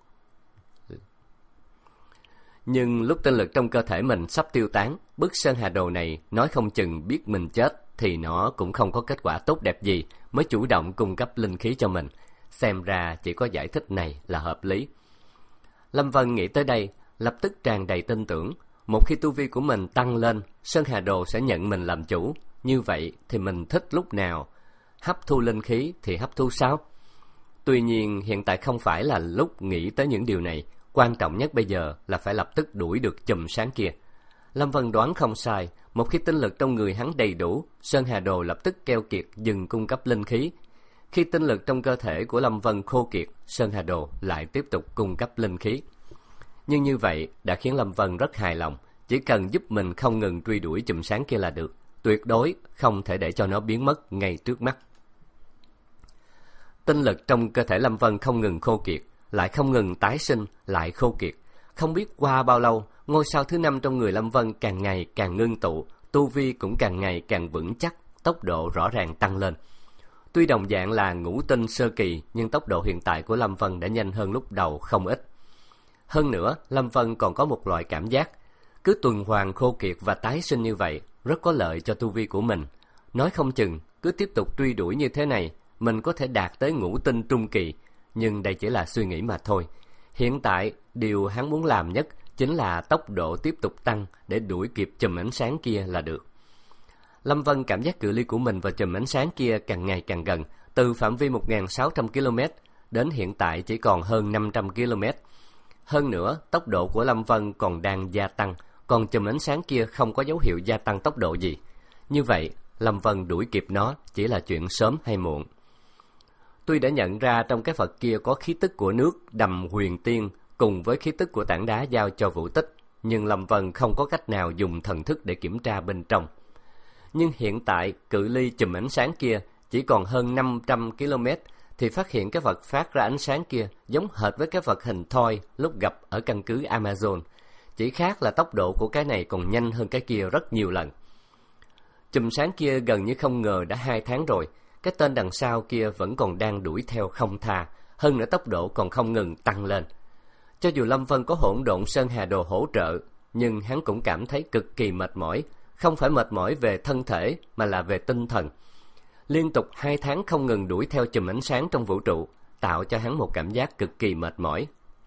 Nhưng lúc tinh lực trong cơ thể mình sắp tiêu tán, bức Sơn Hà Đồ này nói không chừng biết mình chết thì nó cũng không có kết quả tốt đẹp gì mới chủ động cung cấp linh khí cho mình. Xem ra chỉ có giải thích này là hợp lý. Lâm Vân nghĩ tới đây, lập tức tràn đầy tin tưởng. Một khi tu vi của mình tăng lên, Sơn Hà Đồ sẽ nhận mình làm chủ. Như vậy thì mình thích lúc nào hấp thu linh khí thì hấp thu sao? Tuy nhiên hiện tại không phải là lúc nghĩ tới những điều này. Quan trọng nhất bây giờ là phải lập tức đuổi được chùm sáng kia. Lâm Vân đoán không sai, một khi tinh lực trong người hắn đầy đủ, Sơn Hà Đồ lập tức keo kiệt dừng cung cấp linh khí. Khi tinh lực trong cơ thể của Lâm Vân khô kiệt, Sơn Hà Đồ lại tiếp tục cung cấp linh khí. Nhưng như vậy đã khiến Lâm Vân rất hài lòng, chỉ cần giúp mình không ngừng truy đuổi chùm sáng kia là được, tuyệt đối không thể để cho nó biến mất ngay trước mắt. Tinh lực trong cơ thể Lâm Vân không ngừng khô kiệt, lại không ngừng tái sinh, lại khô kiệt. Không biết qua bao lâu, ngôi sao thứ năm trong người Lâm Vân càng ngày càng ngưng tụ, tu vi cũng càng ngày càng vững chắc, tốc độ rõ ràng tăng lên. Tuy đồng dạng là ngũ tinh sơ kỳ, nhưng tốc độ hiện tại của Lâm Vân đã nhanh hơn lúc đầu không ít. Hơn nữa, Lâm Vân còn có một loại cảm giác, cứ tuần hoàn khô kiệt và tái sinh như vậy, rất có lợi cho tu vi của mình. Nói không chừng, cứ tiếp tục truy đuổi như thế này, mình có thể đạt tới ngũ tinh trung kỳ, nhưng đây chỉ là suy nghĩ mà thôi. Hiện tại, điều hắn muốn làm nhất chính là tốc độ tiếp tục tăng để đuổi kịp chùm ánh sáng kia là được. Lâm Vân cảm giác cự ly của mình và chùm ánh sáng kia càng ngày càng gần, từ phạm vi một nghìn sáu trăm ki lô mét đến hiện tại chỉ còn hơn năm trăm ki lô mét. Hơn nữa, tốc độ của Lâm Vân còn đang gia tăng, còn chùm ánh sáng kia không có dấu hiệu gia tăng tốc độ gì. Như vậy, Lâm Vân đuổi kịp nó chỉ là chuyện sớm hay muộn. Tuy đã nhận ra trong cái vật kia có khí tức của nước đầm huyền tiên cùng với khí tức của tảng đá giao cho Vũ Tích, nhưng Lâm Vân không có cách nào dùng thần thức để kiểm tra bên trong. Nhưng hiện tại, cự ly chùm ánh sáng kia chỉ còn hơn năm trăm ki lô mét, thì phát hiện cái vật phát ra ánh sáng kia giống hệt với cái vật hình thoi lúc gặp ở căn cứ Amazon. Chỉ khác là tốc độ của cái này còn nhanh hơn cái kia rất nhiều lần. Chùm sáng kia gần như không ngờ đã hai tháng rồi, cái tên đằng sau kia vẫn còn đang đuổi theo không tha, hơn nữa tốc độ còn không ngừng tăng lên. Cho dù Lâm Vân có hỗn độn Sơn Hà Đồ hỗ trợ, nhưng hắn cũng cảm thấy cực kỳ mệt mỏi, không phải mệt mỏi về thân thể mà là về tinh thần. Liên tục hai tháng không ngừng đuổi theo chùm ánh sáng trong vũ trụ, tạo cho hắn một cảm giác cực kỳ mệt mỏi.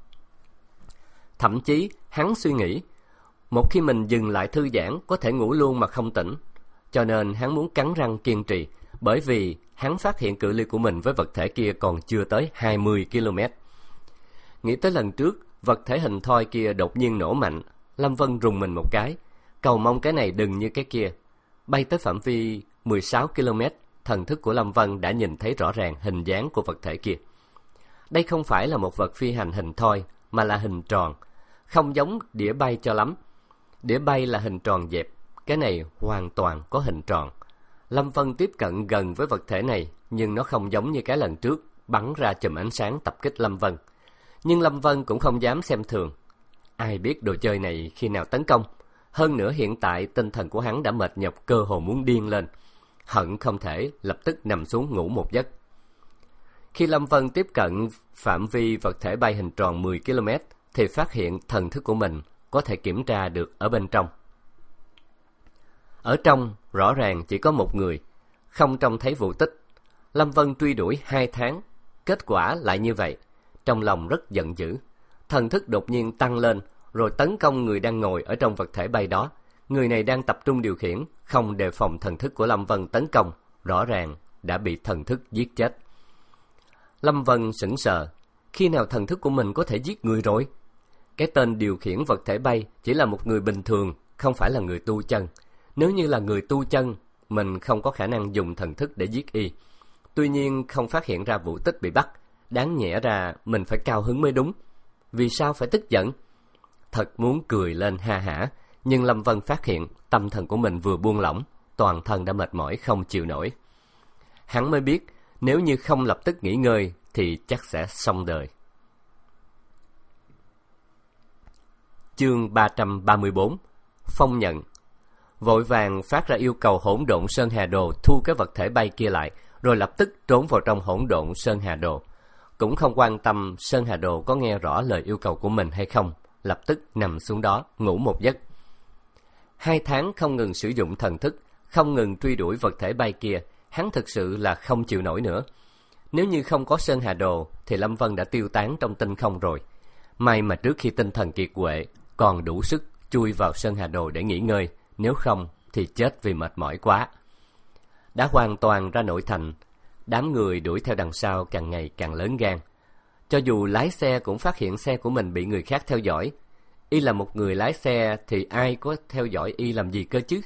Thậm chí, hắn suy nghĩ, một khi mình dừng lại thư giãn có thể ngủ luôn mà không tỉnh. Cho nên hắn muốn cắn răng kiên trì, bởi vì hắn phát hiện cự ly của mình với vật thể kia còn chưa tới hai mươi ki lô mét. Nghĩ tới lần trước, vật thể hình thoi kia đột nhiên nổ mạnh, Lâm Vân rùng mình một cái, cầu mong cái này đừng như cái kia. Bay tới phạm vi mười sáu ki lô mét, thần thức của Lâm Vân đã nhìn thấy rõ ràng hình dáng của vật thể kia. Đây không phải là một vật phi hành hình thoi, mà là hình tròn, không giống đĩa bay cho lắm. Đĩa bay là hình tròn dẹp, cái này hoàn toàn có hình tròn. Lâm Vân tiếp cận gần với vật thể này, nhưng nó không giống như cái lần trước, bắn ra chùm ánh sáng tập kích Lâm Vân. Nhưng Lâm Vân cũng không dám xem thường. Ai biết đồ chơi này khi nào tấn công. Hơn nữa hiện tại tinh thần của hắn đã mệt nhọc cơ hồ muốn điên lên, hận không thể lập tức nằm xuống ngủ một giấc. Khi Lâm Vân tiếp cận phạm vi vật thể bay hình tròn mười ki lô mét thì phát hiện thần thức của mình có thể kiểm tra được ở bên trong. Ở trong rõ ràng chỉ có một người, không trông thấy Vũ Tích. Lâm Vân truy đuổi hai tháng, kết quả lại như vậy, trong lòng rất giận dữ. Thần thức đột nhiên tăng lên, rồi tấn công người đang ngồi ở trong vật thể bay đó. Người này đang tập trung điều khiển, không đề phòng thần thức của Lâm Vân tấn công, rõ ràng đã bị thần thức giết chết. Lâm Vân sững sờ, khi nào thần thức của mình có thể giết người rồi? Cái tên điều khiển vật thể bay chỉ là một người bình thường, không phải là người tu chân. Nếu như là người tu chân, mình không có khả năng dùng thần thức để giết y. Tuy nhiên không phát hiện ra Vũ Tích bị bắt, đáng nhẽ ra mình phải cao hứng mới đúng. Vì sao phải tức giận? Thật muốn cười lên ha hả, nhưng Lâm Vân phát hiện tâm thần của mình vừa buông lỏng, toàn thân đã mệt mỏi không chịu nổi. Hắn mới biết nếu như không lập tức nghỉ ngơi thì chắc sẽ xong đời. Chương ba trăm ba mươi bốn. Phong nhận. Vội vàng phát ra yêu cầu Hỗn Độn Sơn Hà Đồ thu cái vật thể bay kia lại, rồi lập tức trốn vào trong Hỗn Độn Sơn Hà Đồ. Cũng không quan tâm Sơn Hà Đồ có nghe rõ lời yêu cầu của mình hay không, lập tức nằm xuống đó ngủ một giấc. Hai tháng không ngừng sử dụng thần thức, không ngừng truy đuổi vật thể bay kia, hắn thực sự là không chịu nổi nữa. Nếu như không có Sơn Hà Đồ thì Lâm Vân đã tiêu tán trong tinh không rồi. May mà trước khi tinh thần kiệt quệ còn đủ sức chui vào Sơn Hà Đồ để nghỉ ngơi, nếu không thì chết vì mệt mỏi quá. Đã hoàn toàn ra nội thành, đám người đuổi theo đằng sau càng ngày càng lớn gan. Cho dù lái xe cũng phát hiện xe của mình bị người khác theo dõi. Y là một người lái xe thì ai có theo dõi y làm gì cơ chứ?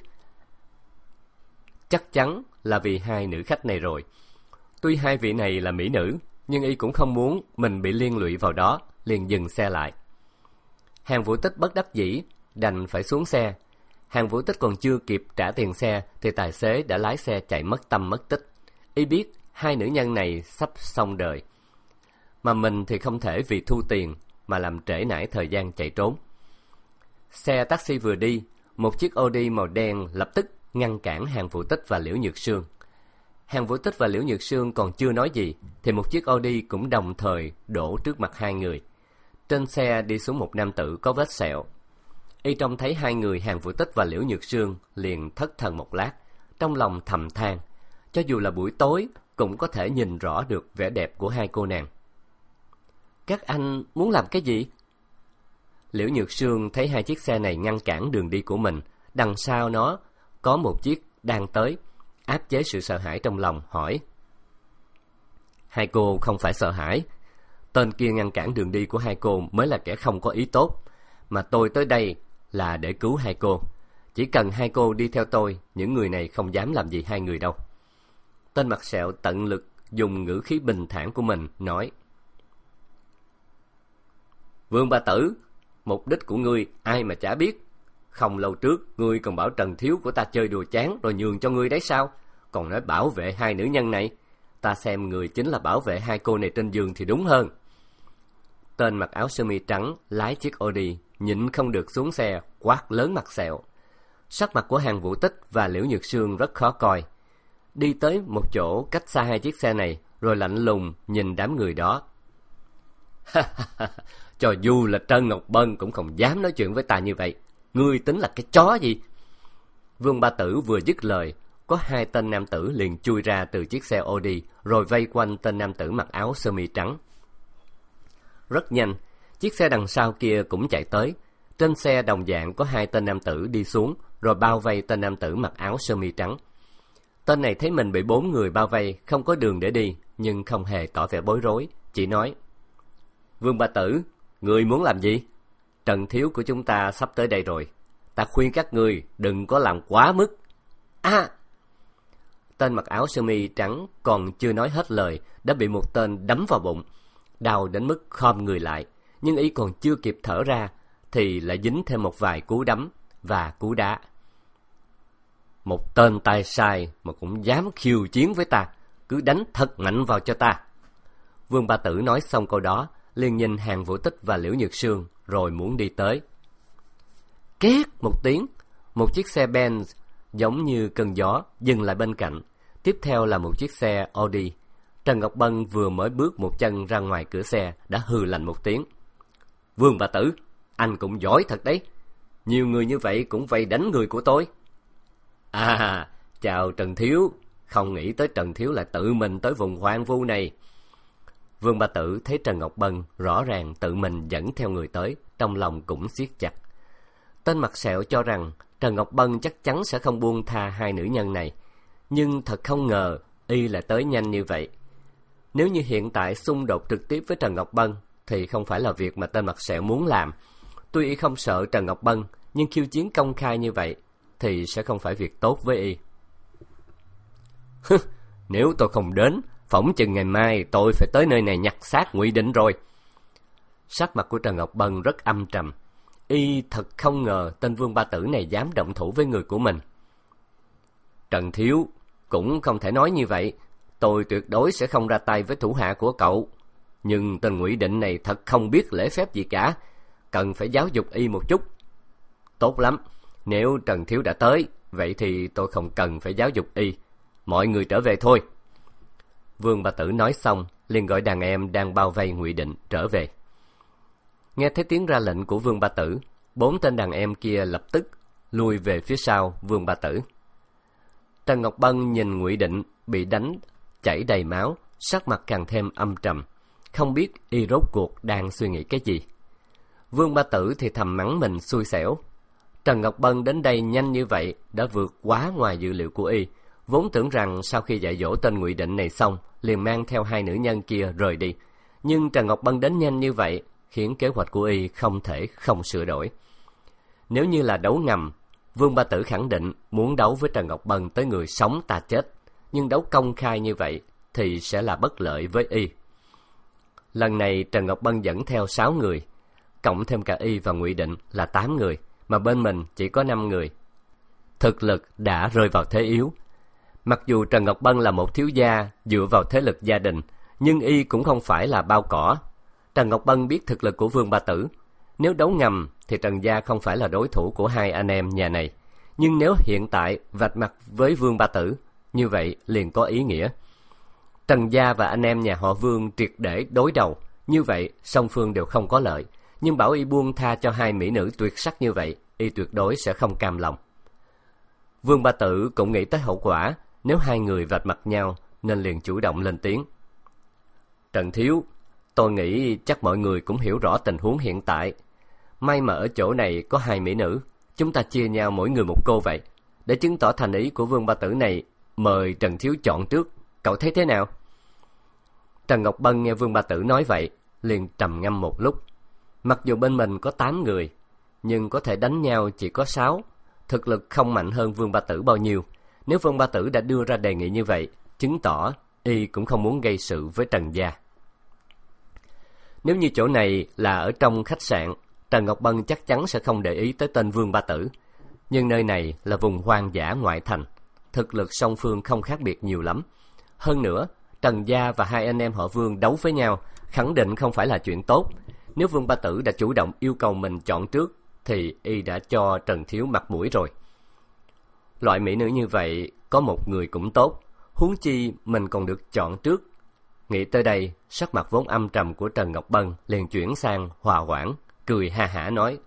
Chắc chắn là vì hai nữ khách này rồi. Tuy hai vị này là mỹ nữ, nhưng y cũng không muốn mình bị liên lụy vào đó, liền dừng xe lại. Hàng Vũ Tích bất đắc dĩ, đành phải xuống xe. Hàng Vũ Tích còn chưa kịp trả tiền xe thì tài xế đã lái xe chạy mất tâm mất tích. Y biết hai nữ nhân này sắp xong đời, mà mình thì không thể vì thu tiền mà làm trễ nải thời gian chạy trốn. Xe taxi vừa đi, một chiếc Audi màu đen lập tức ngăn cản Hàng Vũ Tích và Liễu Nhược Sương. Hàng Vũ Tích và Liễu Nhược Sương còn chưa nói gì thì một chiếc Audi cũng đồng thời đổ trước mặt hai người. Trên xe đi xuống một nam tử có vết sẹo. Y trông thấy hai người Hàng Vũ Tích và Liễu Nhược Sương liền thất thần một lát, trong lòng thầm than, cho dù là buổi tối cũng có thể nhìn rõ được vẻ đẹp của hai cô nàng. Các anh muốn làm cái gì? Liễu Nhược Sương thấy hai chiếc xe này ngăn cản đường đi của mình, đằng sau nó có một chiếc đang tới, áp chế sự sợ hãi trong lòng, hỏi. Hai cô không phải sợ hãi, tên kia ngăn cản đường đi của hai cô mới là kẻ không có ý tốt, mà tôi tới đây là để cứu hai cô. Chỉ cần hai cô đi theo tôi, những người này không dám làm gì hai người đâu. Tên mặt sẹo tận lực dùng ngữ khí bình thản của mình nói. Vương Ba Tử, mục đích của ngươi ai mà chả biết. Không lâu trước ngươi còn bảo Trần Thiếu của ta chơi đùa chán rồi nhường cho ngươi đấy sao? Còn nói bảo vệ hai nữ nhân này, ta xem người chính là bảo vệ hai cô này trên giường thì đúng hơn. Tên mặc áo sơ mi trắng lái chiếc Audi nhịn không được xuống xe quát lớn mặt sẹo. Sắc mặt của Hàng Vũ Tích và Liễu Nhược Sương rất khó coi. Đi tới một chỗ cách xa hai chiếc xe này, rồi lạnh lùng nhìn đám người đó. Cho dù là Trân Ngọc Bân cũng không dám nói chuyện với ta như vậy. Ngươi tính là cái chó gì? Vương Ba Tử vừa dứt lời, có hai tên nam tử liền chui ra từ chiếc xe Audi, rồi vây quanh tên nam tử mặc áo sơ mi trắng. Rất nhanh, chiếc xe đằng sau kia cũng chạy tới. Trên xe đồng dạng có hai tên nam tử đi xuống, rồi bao vây tên nam tử mặc áo sơ mi trắng. Tên này thấy mình bị bốn người bao vây, không có đường để đi, nhưng không hề tỏ vẻ bối rối, chỉ nói. Vương Ba Tử, ngươi muốn làm gì? Trần Thiếu của chúng ta sắp tới đây rồi. Ta khuyên các ngươi đừng có làm quá mức. À! Tên mặc áo sơ mi trắng còn chưa nói hết lời, đã bị một tên đấm vào bụng. Đau đến mức khom người lại, nhưng y còn chưa kịp thở ra, thì lại dính thêm một vài cú đấm và cú đá. Một tên tay sai mà cũng dám khiêu chiến với ta, cứ đánh thật mạnh vào cho ta. Vương Ba Tử nói xong câu đó, liền nhìn Hàng Vũ Tích và Liễu Nhược Sương, rồi muốn đi tới. Két một tiếng, một chiếc xe Benz giống như cơn gió dừng lại bên cạnh. Tiếp theo là một chiếc xe Audi. Trần Ngọc Bân vừa mới bước một chân ra ngoài cửa xe đã hừ lạnh một tiếng. Vương Bá Tử, anh cũng giỏi thật đấy. Nhiều người như vậy cũng vây đánh người của tôi. À, chào Trần Thiếu. Không nghĩ tới Trần Thiếu lại tự mình tới vùng hoang vu này. Vương Bá Tử thấy Trần Ngọc Bân rõ ràng tự mình dẫn theo người tới, trong lòng cũng siết chặt. Tên mặt sẹo cho rằng Trần Ngọc Bân chắc chắn sẽ không buông tha hai nữ nhân này, nhưng thật không ngờ y lại tới nhanh như vậy. Nếu như hiện tại xung đột trực tiếp với Trần Ngọc Bân thì không phải là việc mà tên mặt sẹo muốn làm. Tuy y không sợ Trần Ngọc Bân, nhưng khiêu chiến công khai như vậy thì sẽ không phải việc tốt với y. Nếu tôi không đến, phỏng chừng ngày mai tôi phải tới nơi này nhặt xác Ngụy Định rồi. Sắc mặt của Trần Ngọc Bân rất âm trầm. Y thật không ngờ tên Vương Bá Tử này dám động thủ với người của mình. Trần Thiếu, cũng không thể nói như vậy. Tôi tuyệt đối sẽ không ra tay với thủ hạ của cậu. Nhưng tên Ngụy Định này thật không biết lễ phép gì cả. Cần phải giáo dục y một chút. Tốt lắm, nếu Trần Thiếu đã tới, vậy thì tôi không cần phải giáo dục y. Mọi người trở về thôi. Vương Bá Tử nói xong, liền gọi đàn em đang bao vây Ngụy Định trở về. Nghe thấy tiếng ra lệnh của Vương Bá Tử, bốn tên đàn em kia lập tức lùi về phía sau Vương Bá Tử. Trần Ngọc Bân nhìn Ngụy Định bị đánh chảy đầy máu, sắc mặt càng thêm âm trầm, không biết y rốt cuộc đang suy nghĩ cái gì. Vương Bá Tử thì thầm mắng mình xui xẻo. Trần Ngọc Bân đến đây nhanh như vậy đã vượt quá ngoài dự liệu của y, vốn tưởng rằng sau khi dạy dỗ tên Ngụy Định này xong liền mang theo hai nữ nhân kia rời đi, nhưng Trần Ngọc Bân đến nhanh như vậy khiến kế hoạch của y không thể không sửa đổi. Nếu như là đấu ngầm, Vương Bá Tử khẳng định muốn đấu với Trần Ngọc Bân tới người sống ta chết, nhưng đấu công khai như vậy thì sẽ là bất lợi với y. Lần này Trần Ngọc Bân dẫn theo sáu người, cộng thêm cả y và Ngụy Định là tám người, mà bên mình chỉ có năm người. Thực lực đã rơi vào thế yếu. Mặc dù Trần Ngọc Bân là một thiếu gia dựa vào thế lực gia đình, nhưng y cũng không phải là bao cỏ. Trần Ngọc Bân biết thực lực của Vương Bá Tử. Nếu đấu ngầm thì Trần gia không phải là đối thủ của hai anh em nhà này. Nhưng nếu hiện tại vạch mặt với Vương Bá Tử, như vậy liền có ý nghĩa. Trần gia và anh em nhà họ Vương triệt để đối đầu, như vậy song phương đều không có lợi. Nhưng bảo y buông tha cho hai mỹ nữ tuyệt sắc như vậy, y tuyệt đối sẽ không cam lòng. Vương Bá Tử cũng nghĩ tới hậu quả nếu hai người vạch mặt nhau, nên liền chủ động lên tiếng. Trần Thiếu, tôi nghĩ chắc mọi người cũng hiểu rõ tình huống hiện tại. May mà ở chỗ này có hai mỹ nữ, chúng ta chia nhau mỗi người một cô vậy. Để chứng tỏ thành ý của Vương Bá Tử này, mời Trần Thiếu chọn trước, cậu thấy thế nào? Trần Ngọc Bân nghe Vương Bá Tử nói vậy, liền trầm ngâm một lúc. Mặc dù bên mình có tám người, nhưng có thể đánh nhau chỉ có sáu, thực lực không mạnh hơn Vương Bá Tử bao nhiêu. Nếu Vương Bá Tử đã đưa ra đề nghị như vậy, chứng tỏ y cũng không muốn gây sự với Trần gia. Nếu như chỗ này là ở trong khách sạn, Trần Ngọc Bân chắc chắn sẽ không để ý tới tên Vương Bá Tử. Nhưng nơi này là vùng hoang dã ngoại thành, thực lực song phương không khác biệt nhiều lắm. Hơn nữa, Trần gia và hai anh em họ Vương đấu với nhau, khẳng định không phải là chuyện tốt. Nếu Vương Bá Tử đã chủ động yêu cầu mình chọn trước, thì y đã cho Trần Thiếu mặt mũi rồi. Loại mỹ nữ như vậy, có một người cũng tốt, huống chi mình còn được chọn trước. Nghĩ tới đây, sắc mặt vốn âm trầm của Trần Ngọc Bân liền chuyển sang hòa hoãn, cười ha hả nói: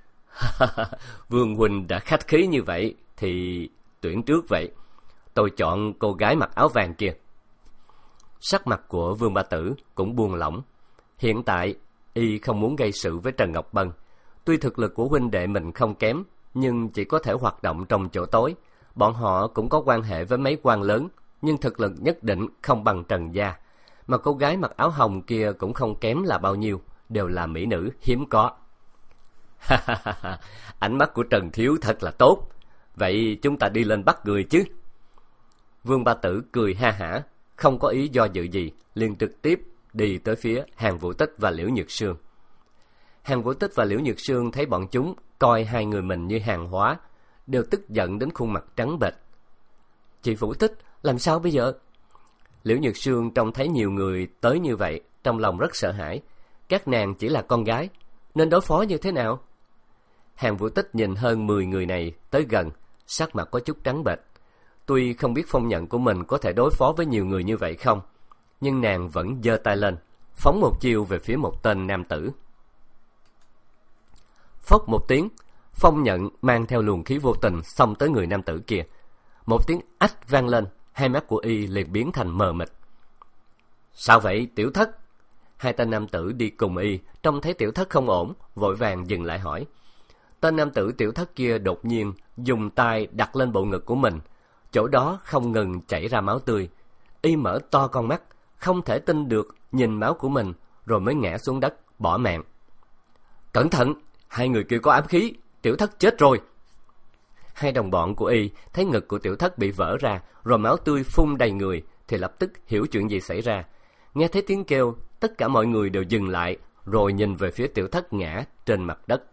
Vương huynh đã khách khí như vậy, thì tuyển trước vậy. Tôi chọn cô gái mặc áo vàng kia. Sắc mặt của Vương Bá Tử cũng buông lỏng. Hiện tại, y không muốn gây sự với Trần Ngọc Bân. Tuy thực lực của huynh đệ mình không kém, nhưng chỉ có thể hoạt động trong chỗ tối. Bọn họ cũng có quan hệ với mấy quan lớn, nhưng thực lực nhất định không bằng Trần gia. Mà cô gái mặc áo hồng kia cũng không kém là bao nhiêu, đều là mỹ nữ hiếm có. Ánh mắt của Trần Thiếu thật là tốt. Vậy chúng ta đi lên bắt người chứ? Vương Bá Tử cười ha hả, không có ý do dự gì, liền trực tiếp đi tới phía Hàn Vũ Tích và Liễu Nhược Sương. Hàn Vũ Tích và Liễu Nhược Sương thấy bọn chúng coi hai người mình như hàng hóa, đều tức giận đến khuôn mặt trắng bệch. Chị Vũ Tích, làm sao bây giờ? Liễu Nhược Sương trông thấy nhiều người tới như vậy, trong lòng rất sợ hãi. Các nàng chỉ là con gái, nên đối phó như thế nào? Hàn Vũ Tích nhìn hơn mười người này tới gần, sắc mặt có chút trắng bệch. Tuy không biết phong nhận của mình có thể đối phó với nhiều người như vậy không, nhưng nàng vẫn giơ tay lên, phóng một chiêu về phía một tên nam tử. Phốc một tiếng, phong nhận mang theo luồng khí vô tình xông tới người nam tử kia. Một tiếng ách vang lên, hai mắt của y liền biến thành mờ mịt. Sao vậy, tiểu thất? Hai tên nam tử đi cùng y, trông thấy tiểu thất không ổn, vội vàng dừng lại hỏi. Tên nam tử tiểu thất kia đột nhiên dùng tay đặt lên bộ ngực của mình, chỗ đó không ngừng chảy ra máu tươi. Y mở to con mắt, không thể tin được nhìn máu của mình, rồi mới ngã xuống đất bỏ mạng. Cẩn thận, hai người kia có ám khí, tiểu thất chết rồi. Hai đồng bọn của y thấy ngực của tiểu thất bị vỡ ra, rồi máu tươi phun đầy người, thì lập tức hiểu chuyện gì xảy ra. Nghe thấy tiếng kêu, tất cả mọi người đều dừng lại, rồi nhìn về phía tiểu thất ngã trên mặt đất.